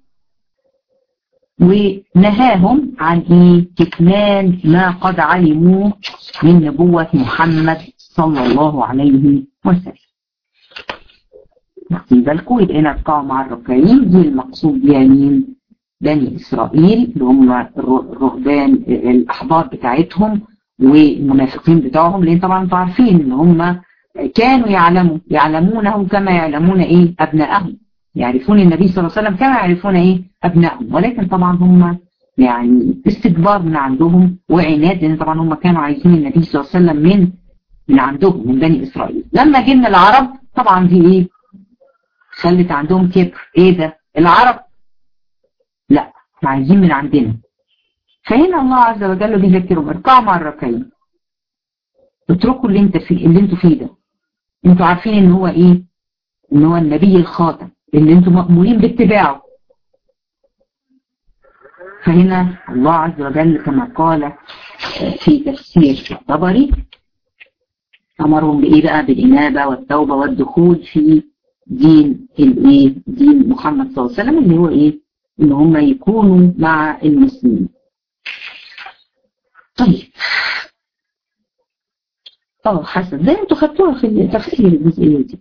ونهاهم عن كتمان ما قد علموا من نبوة محمد صلى الله عليه وسلم. واخدين بالكم؟ يبقى هنا اركعوا مع الراكعين دي المقصود بها مين؟ بني إسرائيل اللي هم الرهبان الأحبار بتاعتهم والمنافقين بتاعهم، لأن طبعا انتوا عارفين ان هم كانوا يعلمونه كما يعلمون أبنائهم، يعرفون النبي صلى الله عليه وسلم كما يعرفون أبنائهم، ولكن طبعا هم يعني استكبار من عندهم وعناد، لأن طبعا هم كانوا عايزين النبي صلى الله عليه وسلم من من عندهم من بني إسرائيل. لما جينا العرب طبعا دي ايه خلت عندهم كبر، ايه ده العرب لا احنا عايزين من عندنا. فهنا الله عز وجل بيذكرهم اركعوا مع الراكعين، اتركوا اللي انتوا فيه ده، انتوا عارفين ان هو ايه، ان هو النبي الخاتم اللي انتوا مأمورين باتباعه. فهنا الله عز وجل كما قال في تفسير الطبري امرهم بايه بقى، بالانابه والتوبه والدخول في دين الايه، دين محمد صلى الله عليه وسلم، اللي هو ايه، ان هم يكونوا مع المسلمين. طيب حسن زي انتوا خدتوها في التفسير الجزئيه دي.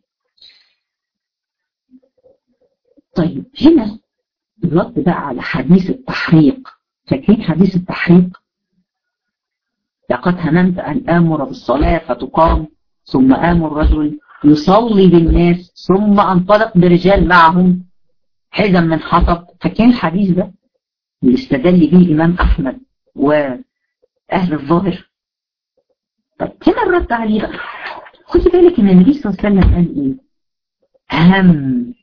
طيب هنا الرد بقى على حديث التحريق. فاكرين حديث التحريق؟ لقد هممت أن آمر بالصلاة فتقام ثم آمر رجل يصلي بالناس ثم أنطلق برجال معهم حزم من حطب. فاكرين الحديث ده اللي استدل به الإمام أحمد وأهل الظاهر؟ طيب هنا الرد عليه بقى، خدي بالك إن النبي صلى الله عليه وسلم قال إيه؟ هم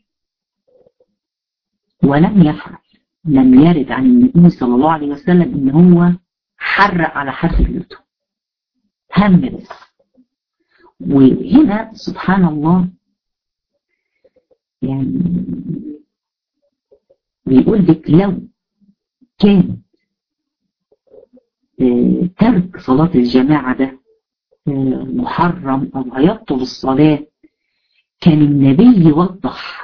ولم يفعل. لم يرد عن النبي صلى الله عليه وسلم إن هو حرق على حد بيوته، هم بس. وهنا سبحان الله يعني بيقول لك لو كان ترك صلاة الجماعة ده محرم أو هيبطل الصلاة، كان النبي يوضح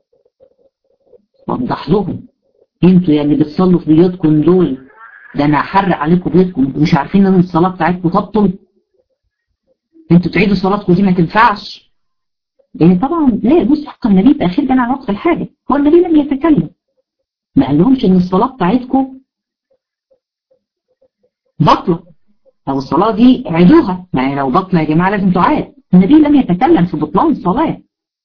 لهم انتوا يعني بتصلوا في بيوتكم دول، ده انا هحرق عليكم بيوتكم، انتوا مش عارفين ان الصلاة بتاعتكم تبطل، انتوا تعيدوا صلاتكم دي ما تنفعش. لان طبعا لا يجوز حق النبي تأخير بين عن وقت الحاجة. هو النبي لم يتكلم، ما قال لهمش ان الصلاة بتاعتكم بطلة او الصلاة دي عيدوها، يعني لو بطلة يا جماعة لازم تعاد. النبي لم يتكلم في بطلان الصلاة،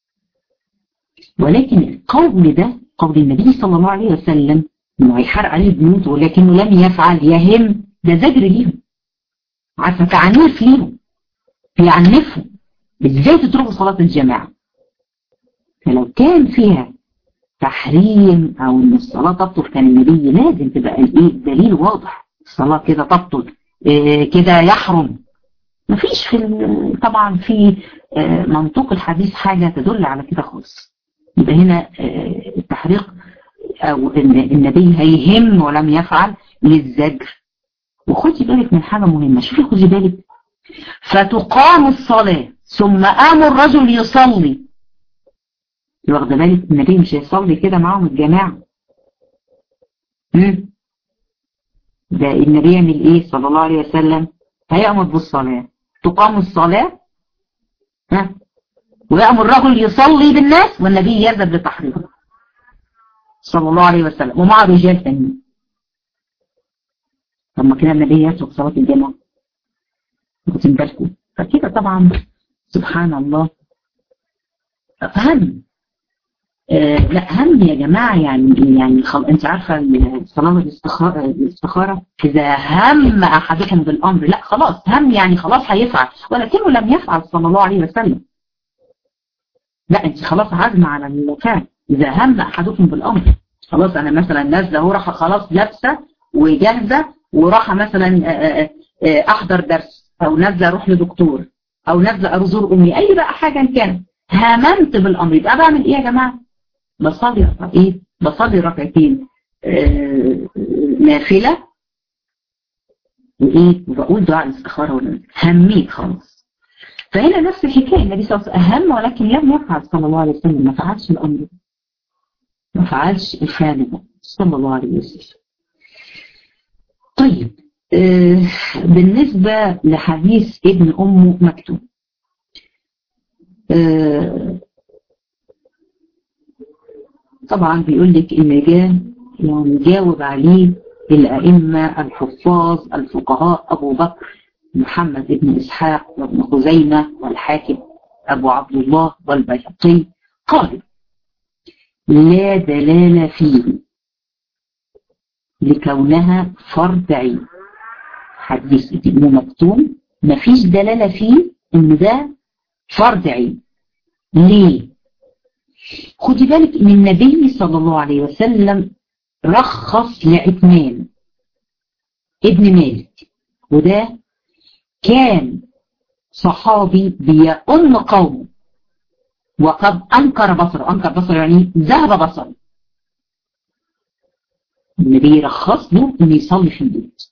ولكن القول ده قول النبي صلى الله عليه وسلم انه هيحرق عليه البيوت ولكنه لم يفعل، يهم ده زجر ليهم، عارفه تعنيف ليهم، بيعنفهم ازاي تتركوا صلاة الجماعة. فلو كان فيها تحريم او ان الصلاة تبطل كان النبي لازم تبقى الايه دليل واضح، الصلاة كده تبطل كده يحرم. مفيش طبعا في منطوق الحديث حاجة تدل على كده خالص. يبقى هنا التحريق او النبي هيهم ولم يفعل للزجر. وخدي بالك من حاجة مهمة، شوفي خدي بالك، فتقام الصلاة ثم قام الرجل يصلي. واخد بالك النبي مش هيصلي كده معاهم الجماعة، ده النبي يعمل ايه صلى الله عليه وسلم؟ هيأمر بالصلاة، تقام الصلاة ويأمر الرجل يصلي بالناس والنبي يذهب لتحريقه صلى الله عليه وسلم ومع رجال ثانيين. طب ما كده النبي يترك صلاة الجماعة، واخدين بالكم؟ فكده طبعا سبحان الله هم لا هم يا جماعة يعني انت عارفة صلاة الاستخارة إذا هم أحدكم بالأمر، لا خلاص هم يعني خلاص هيفعل، ولكنه لم يفعل صلى الله عليه وسلم. لا انت خلاص عازمة على الفعل. إذا هم أحدكم بالأمر، خلاص أنا مثلا نازلة هو راح خلاص لابسة وجاهزة وراح مثلا أحضر درس، أو نازلة أروح لدكتور، أو نازلة أزور أمي، أي بقى حاجة كانت، هممت بالأمر، يبقى بعمل إيه يا جماعة؟ بصلي ركعتين نافلة وايه وبقول دعاء الاستخارة ولا هميت خلاص. فهنا نفس الحكاية، النبي صلى الله عليه وسلم أهم ولكن لم يفعل صلى الله عليه وسلم، ما فعلش الأمر، ما فعلش الفعل ده صلى الله عليه وسلم. طيب بالنسبة لحديث ابن أم مكتوم، طبعا بيقول لك ان يعني جاوب عليه الأئمة الحفاظ الفقهاء أبو بكر محمد بن إسحاق وابن خزيمة والحاكم أبو عبد الله والبيهقي، قال لا دلالة فيه لكونها فرض عين. حديث ابن مكتوم ما فيش دلالة فيه ان ده فرض عين. ليه؟ خدي بالك ان النبي صلى الله عليه وسلم رخص لعثمان ابن مالك، وده كان صحابي بيؤم قومه، وقد انكر بصره. انكر بصره يعني ذهب بصره. النبي رخص له انه يصلي في البيت.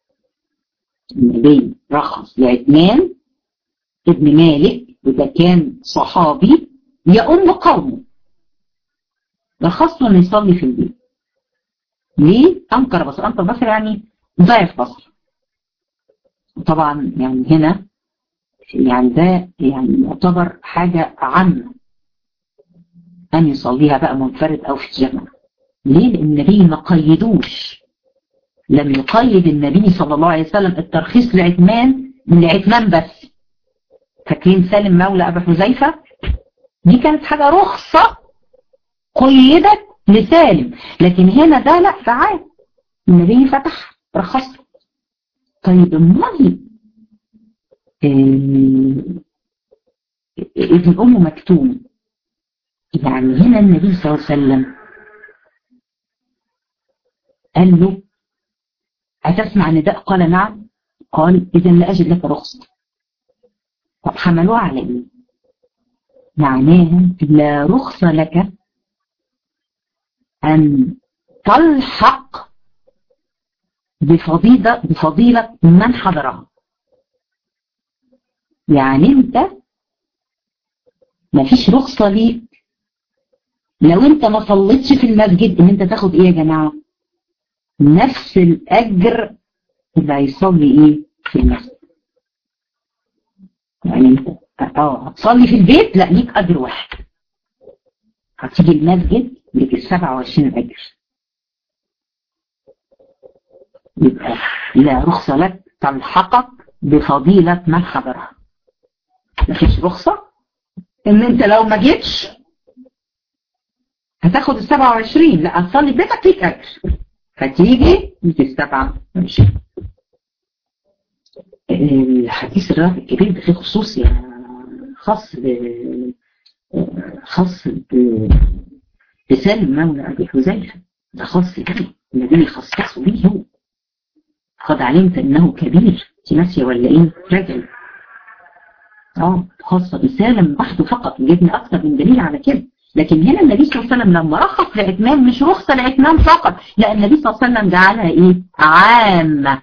النبي رخص لعثمان ابن مالك، وده كان صحابي يؤم قومه، رخص له انه يصلي في البيت. ليه؟ انكر بصر. انكر بصر يعني ضعف بصر. وطبعا يعني هنا يعني ده يعني يعتبر حاجة عامة ان يصليها بقى منفرد او في الجماعة. ليه؟ لان النبي ما قيدوش. لم يقيد النبي صلى الله عليه وسلم الترخيص لعثمان بس. فاكرين سالم مولى ابي حذيفه؟ دي كانت حاجه رخصه قيدت لسالم، لكن هنا ده لا، ده عام. النبي فتح رخص. طيب امال ابن ام مكتوم، يعني هنا النبي صلى الله عليه وسلم قال له أتسمع نداء؟ قال نعم. قال إذا لا أجد لك رخصة. طب حملوها على إيه؟ معناها لا رخصة لك أن تلحق بفضيلة من حضرها. يعني أنت ما فيش رخصة ليك لو أنت ما صليتش في المسجد إن أنت تاخد إيه يا جماعة؟ نفس الأجر اللي هيصلي إيه في المسجد. يعني أنت هتصلي في البيت، لا ليك أجر واحد. هتيجي المسجد ليك 27 أجر. يبقى لا رخصة لك تلحقك بفضيلة من حضرها. مفيش رخصة ان انت لو ما جيتش هتاخد 27، لا هتصلي في بيتك ليك اجر. فتيجي ليك 27. الحديث الرابع الكبير ده فيه خصوص خاص بسالم مولى ابي حذيفه. ده خاص بيه، النبي خصصه بيه هو. قد علمت انه كبير، انت ناسيه ولا ايه؟ رجل خاصة بسالم وحده فقط. جبنا اكثر من دليل على كده. لكن هنا النبي صلى الله عليه وسلم لما رخص لعثمان مش رخصة لعثمان فقط، لا النبي صلى الله عليه وسلم جعلها ايه؟ عامة.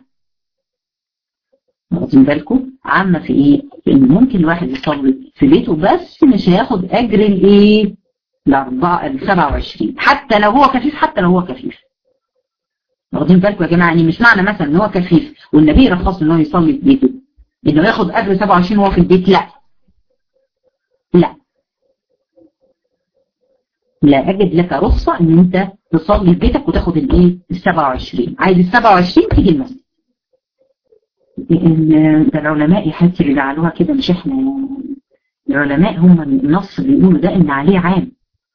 واخدين بالكم؟ عامة في ايه؟ في ان ممكن الواحد يصلي في بيته بس مش هياخد اجر الايه؟ ال 27، حتى لو هو كفيف. حتى لو هو كفيف. واخدين بالكم يا جماعه؟ يعني مش معنى مثلا ان هو كفيف والنبي رخص ان هو يصلي في بيته انه ياخد اجر 27 وهو في البيت. لا لا اجد لك رخصه ان انت تصلي في بيتك وتاخد الايه؟ ال 27. عايز ال 27 تيجي المسجد. ده العلماء يا حبيبتي اللي جعلوها كده، مش احنا. العلماء هم النص بيقولوا ده ان عليه عام.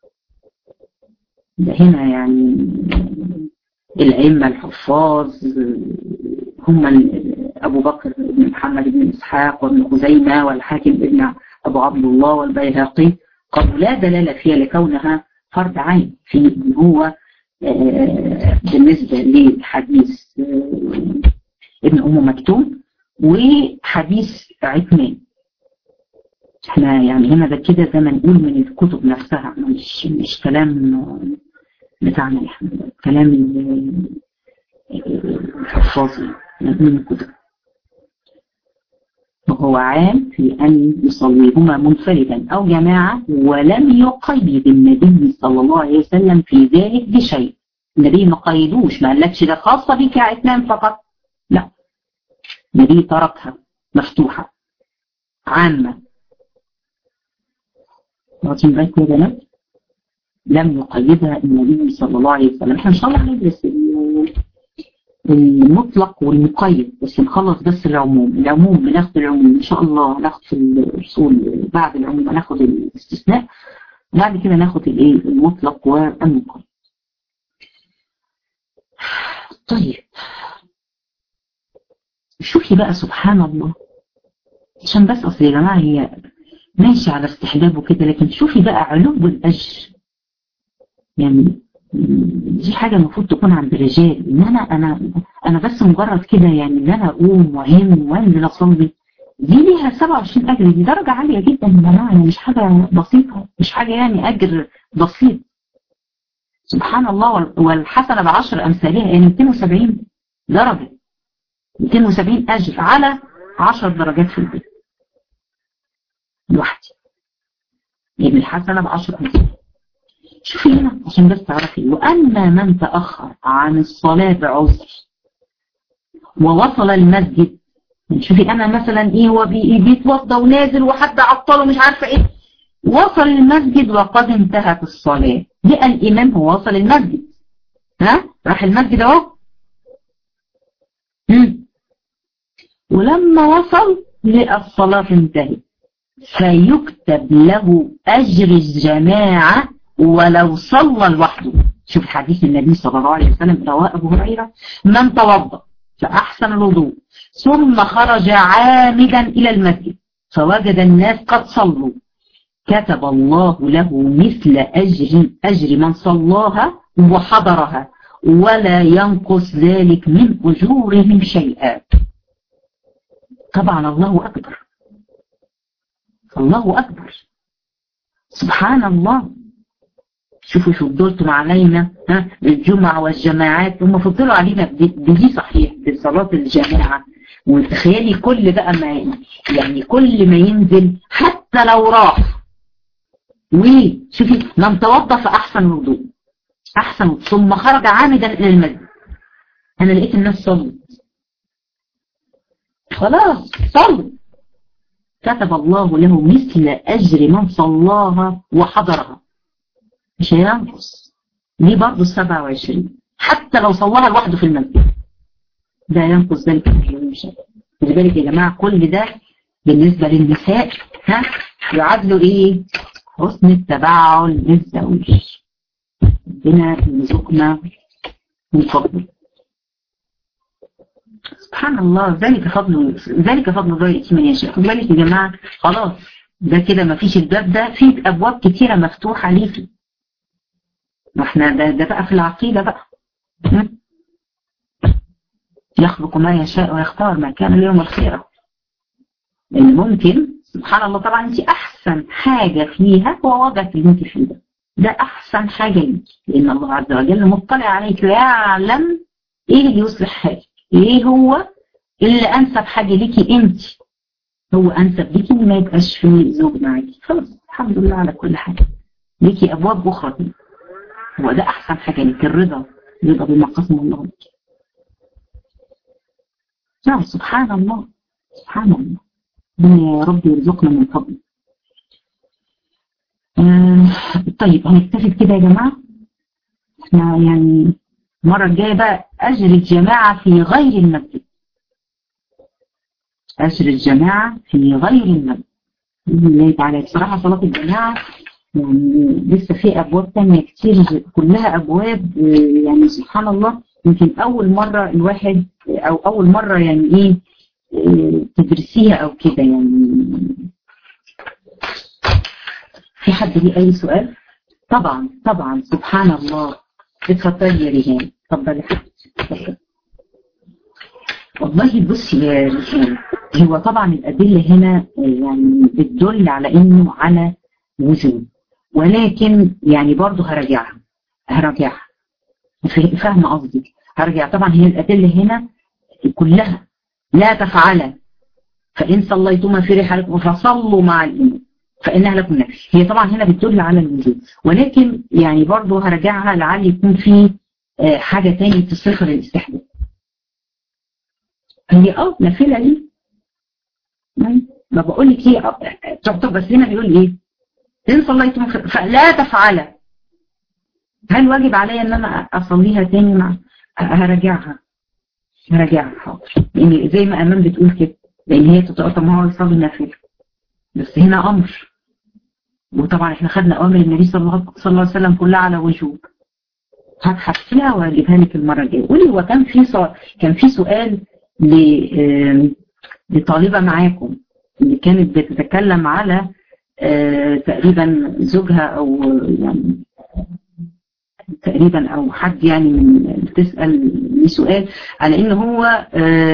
ده هنا يعني الأئمة الحفاظ هم أبو بكر بن محمد بن إسحاق وابن خزيمة والحاكم ابن أبو عبد الله والبيهقي قالوا لا دلالة فيها لكونها فرض عين في إن هو بالنسبة لحديث ابن أم مكتوم وحديث عثمان. احنا يعني هنا ده كده زي ما نقول من الكتب نفسها، مش كلام بتاعنا احنا، كلام الحفاظ من الكتب. وهو عام في أن يصليهما منفردا أو جماعة، ولم يقيد النبي صلى الله عليه وسلم في ذلك بشيء. النبي ما قيدوش، ما قالكش ده خاصة بك يا عثمان فقط، لا. النبي تركها مفتوحة عامة. واخدين بالكم يا بنات؟ لم يقيدها النبي صلى الله عليه وسلم. احنا ان شاء الله هندرس المطلق والمقيد، بس نخلص بس العموم بناخد العموم ان شاء الله. هناخد في الاصول بعد العموم هناخد الاستثناء، وبعد كده ناخد الايه؟ المطلق والمقيد. طيب شوفي بقى سبحان الله، عشان بس اصل يا جماعه هي ماشي على استحباب وكده، لكن شوفي بقى علو الاجر يعني. دي حاجه المفروض تكون عند الرجال، ان انا بس مجرد كده يعني ان انا اقوم واهم وانزل اصلي، دي ليها 27 اجر، دي درجه عاليه جدا يا جماعه، يعني مش حاجه بسيطه، مش حاجه يعني اجر بسيط. سبحان الله، والحسنه ب10 امثالها، يعني 270 درجه، 270 اجر على 10 درجات في البيت لوحدي، يعني الحسنه ب10 امثال. شوفي هنا عشان بس تعرفي، واما من تاخر عن الصلاه بعذر ووصل المسجد، شوفي انا مثلا ايه، هو بيتوضى ونازل وحد عطله مش عارفه ايه، وصل المسجد وقد انتهت الصلاه، جاء الامام هو وصل المسجد، ها راح المسجد اهو، ولما وصل لقى الصلاه انتهت، فيكتب له اجر الجماعه ولو صلى لوحده. شوف حديث النبي صلى الله عليه وسلم رواه ابو هريره: من توضأ فأحسن الوضوء ثم خرج عامدا إلى المسجد فوجد الناس قد صلوا، كتب الله له مثل أجر من صلاها وحضرها ولا ينقص ذلك من أجورهم شيئا. طبعا الله أكبر، الله أكبر، سبحان الله. شوفوا شو فضلتم علينا الجمعة والجماعات، هم فضلوا علينا بدي صحيح بصلاة الجماعة. وتخيلي كل بقى ما يعني كل ما ينزل حتى لو راح، وشوفي من توضى فأحسن وضوء، أحسن ثم خرج عامدا إلى المسجد، أنا لقيت الناس صلت خلاص صلوا، كتب الله له مثل أجر من صلاها وحضرها، مش هينقص. ليه برضه 27 حتى لو صلاها لوحده في المسجد، ده ينقص ذلك من شيء. خلي بالك يا جماعه كل ده بالنسبه للنساء يعادلوا ايه؟ حسن التبعل للزوج. ربنا يرزقنا من فضله. سبحان الله، ذلك فضل الله يؤتيه من يشاء. خد بالك يا جماعه، خلاص ده كده ما فيش، الباب ده فيه ابواب كتيره مفتوحه ليكي. واحنا ده بقى في العقيده بقى، يخلق ما يشاء ويختار ما كان اليوم الخيرة. لأن ممكن سبحان الله، طبعا انت احسن حاجة فيها هو وضعك اللي انت فيه ده احسن حاجة ليك، لان الله عز وجل مطلع عليك ويعلم ايه اللي يصلح حالك، ايه هو اللي انسب حاجة ليكي انت، هو انسب ليكي ما يبقاش في زوج معاكي. خلاص الحمد لله على كل حاجة، ليكي ابواب اخرى دي. هو ده احسن حاجة ليك، الرضا بما قسم الله لك. نعم سبحان الله، سبحان الله. يا رب يرزقنا من فضله. طيب هنكتفي كده يا جماعة. احنا يعني المرة الجاية بقى أجر الجماعة في غير المسجد، أجر الجماعة في غير المسجد بإذن الله تعالى. بصراحة صلاة الجماعة يعني لسه في أبواب تانية كتير، كلها أبواب يعني سبحان الله. يمكن أول مرة الواحد أو أول مرة يعني إيه تدرسيها أو كده يعني. في حد ليه أي سؤال؟ طبعا طبعا سبحان الله. اتفضلي يا ريهان، اتفضلي حبيبتي. والله بصي يا ريهان، هو طبعا الأدلة هنا يعني بتدل على إنه على وجود، ولكن يعني برضه هراجعها فاهمة قصدي، هرجع. طبعا هي الأدلة هنا كلها لا تفعل فإن صليتما في رحالكم فصلوا مع الإمام فإنها لكم نفس. هي طبعا هنا بتدل على الوجود، ولكن يعني برضه هرجعها لعل يكون في حاجة تاني تصرفها للاستحباب. هي نافلة دي ما بقول لك هي طب بس هنا بيقول ايه؟ إن صليتم فلا تفعل، هل واجب عليا ان انا اصليها تاني؟ مع هرجعها حاضر، يعني زي ما امام بتقول كده، لان هي تتقطع ما هو يصلي النافله، بس هنا امر. وطبعا احنا خدنا اوامر النبي صلى الله عليه وسلم كلها على وجوب. هتحسيها واجيبها لك المره الجايه. قولي هو كان في سؤال لطالبه معاكم اللي كانت بتتكلم على تقريبا زوجها او يعني تقريبا او حد يعني من بتسأل سؤال على ان هو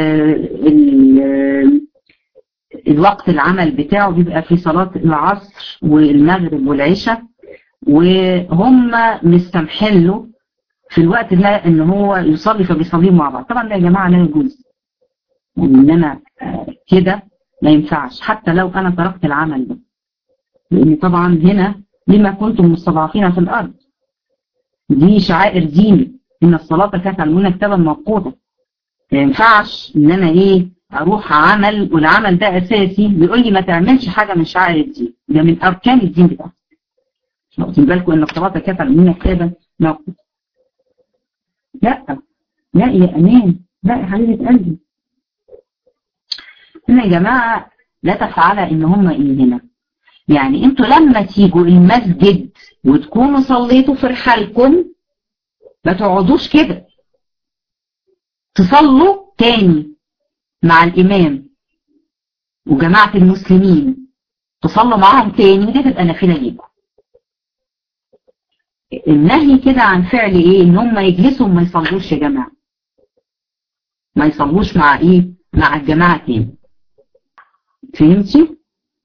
الوقت العمل بتاعه بيبقى في صلاة العصر والمغرب والعشاء، وهم مستمحين له في الوقت ده ان هو يصلي فبيصليهم مع بعض. طبعا ده يا جماعة لا يجوز، يعني ان انا كده ما ينفعش حتى لو انا تركت العمل ده، لان طبعا هنا لما كنتم مستضعفين في الارض، دي شعائر ديني، ان الصلاة كانت على المنى كتابا موقوتا. ما ينفعش ان انا اروح عمل والعمل ده اساسي بيقول لي ما تعملش حاجة من شعائر الدين، ده من اركان الدين بتاعتك. واخدين بالكم ان الصلاة كانت على المنى كتابا موقوتا. لا لا يا امان، لا يا حبيبة قلبي، هنا يا جماعة لا تفعل ان هم هنا، يعني انتوا لما تيجوا المسجد وتكونوا صليتوا في رحالكم ما تقعدوش كده، تصلوا تاني مع الامام وجماعة المسلمين، تصلوا معاهم تاني، ودي تبقى نافلة ليكم. النهي كده عن فعل ان هم يجلسوا وما يصلوش يا جماعة، ما يصلوش مع مع الجماعة تاني. فهمتي؟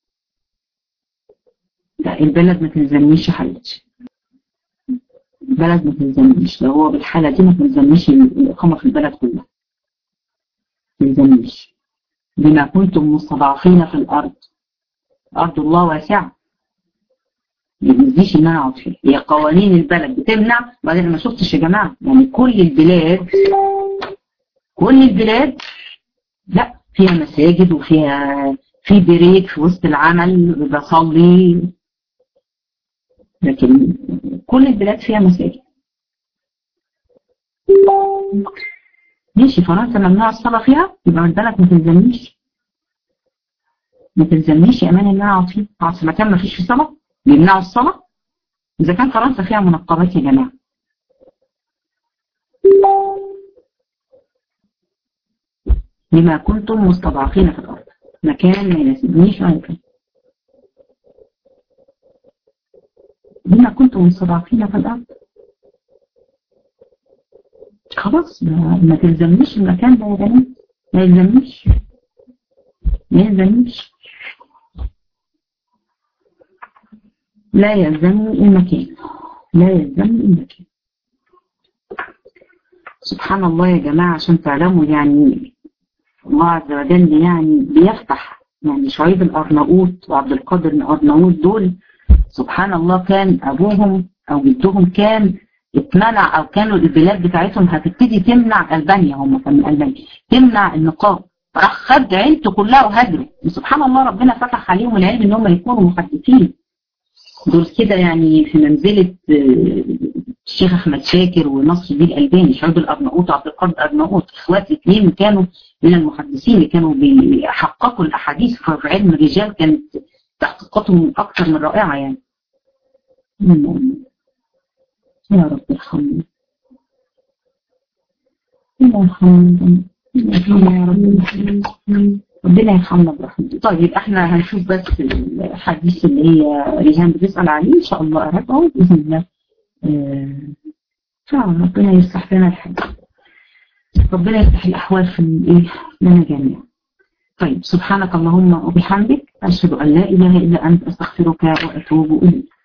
لا البلد ما تلزمنيش يا حبيبتي، البلد ما تلزمنيش، لو هو بالحالة دي ما تلزمنيش الإقامة في البلد كلها، ما تلزمنيش. بما كنتم مستضعفين في الأرض، أرض الله واسعة، ما يلزمنيش إن أنا أقعد فيها، هي قوانين البلد بتمنع. وبعدين ما شفتش يا جماعة يعني كل البلاد لا فيها مساجد وفيها في بريك في وسط العمل بصلي، لكن كل البلاد فيها مساجد. ماشي، فرنسا ممنوع الصلاة فيها، يبقى البلد ما تلزمنيش يا امان ان انا اقعد فيه، اقعد في مكان ما فيش فيه صلاة بيمنعوا الصلاة. اذا كان فرنسا فيها منقبات يا جماعة، بما كنتم مستضعفين في الارض، مكان ما يناسبنيش ممكن، بما كنتم مستضعفين في الارض خلاص ما تلزمنيش المكان ده يا بنات، ما يلزمنيش لا يلزمني المكان، لا يلزمني المكان. سبحان الله يا جماعة، عشان تعلموا يعني الله عز وجل يعني بيفتح، يعني شعيب الأرناؤوط وعبد القادر الأرناؤوط دول سبحان الله كان أبوهم أو جدهم كان اتمنع، أو كانوا البلاد بتاعتهم هتبتدي تمنع، ألبانيا هم كانوا من ألبانيا، تمنع النقاب، راح خد عيلته كلها وهاجروا. سبحان الله ربنا فتح عليهم العلم ان هم يكونوا محدثين دول كده، يعني في منزلة الشيخ احمد شاكر ونصر الدين الألباني، شعيب الأرناؤوط وعبد القادر الأرناؤوط، اخوات الاثنين كانوا من المحدثين اللي كانوا بيحققوا الاحاديث في علم الرجال، كانت تحقيقاتهم اكثر من رائعة يعني. يا رب ارحمنا، يا رب ربنا يرحمنا برحمته. طيب احنا هنشوف بس الحديث اللي هي ريهام بتسأل عليه ان شاء الله اراجعه باذن الله. ان شاء الله ربنا يصلح لنا الحال، ربنا يفتح الاحوال في لنا جميعا. طيب سبحانك اللهم وبحمدك اشهد ان لا اله الا انت استغفرك واتوب اليك.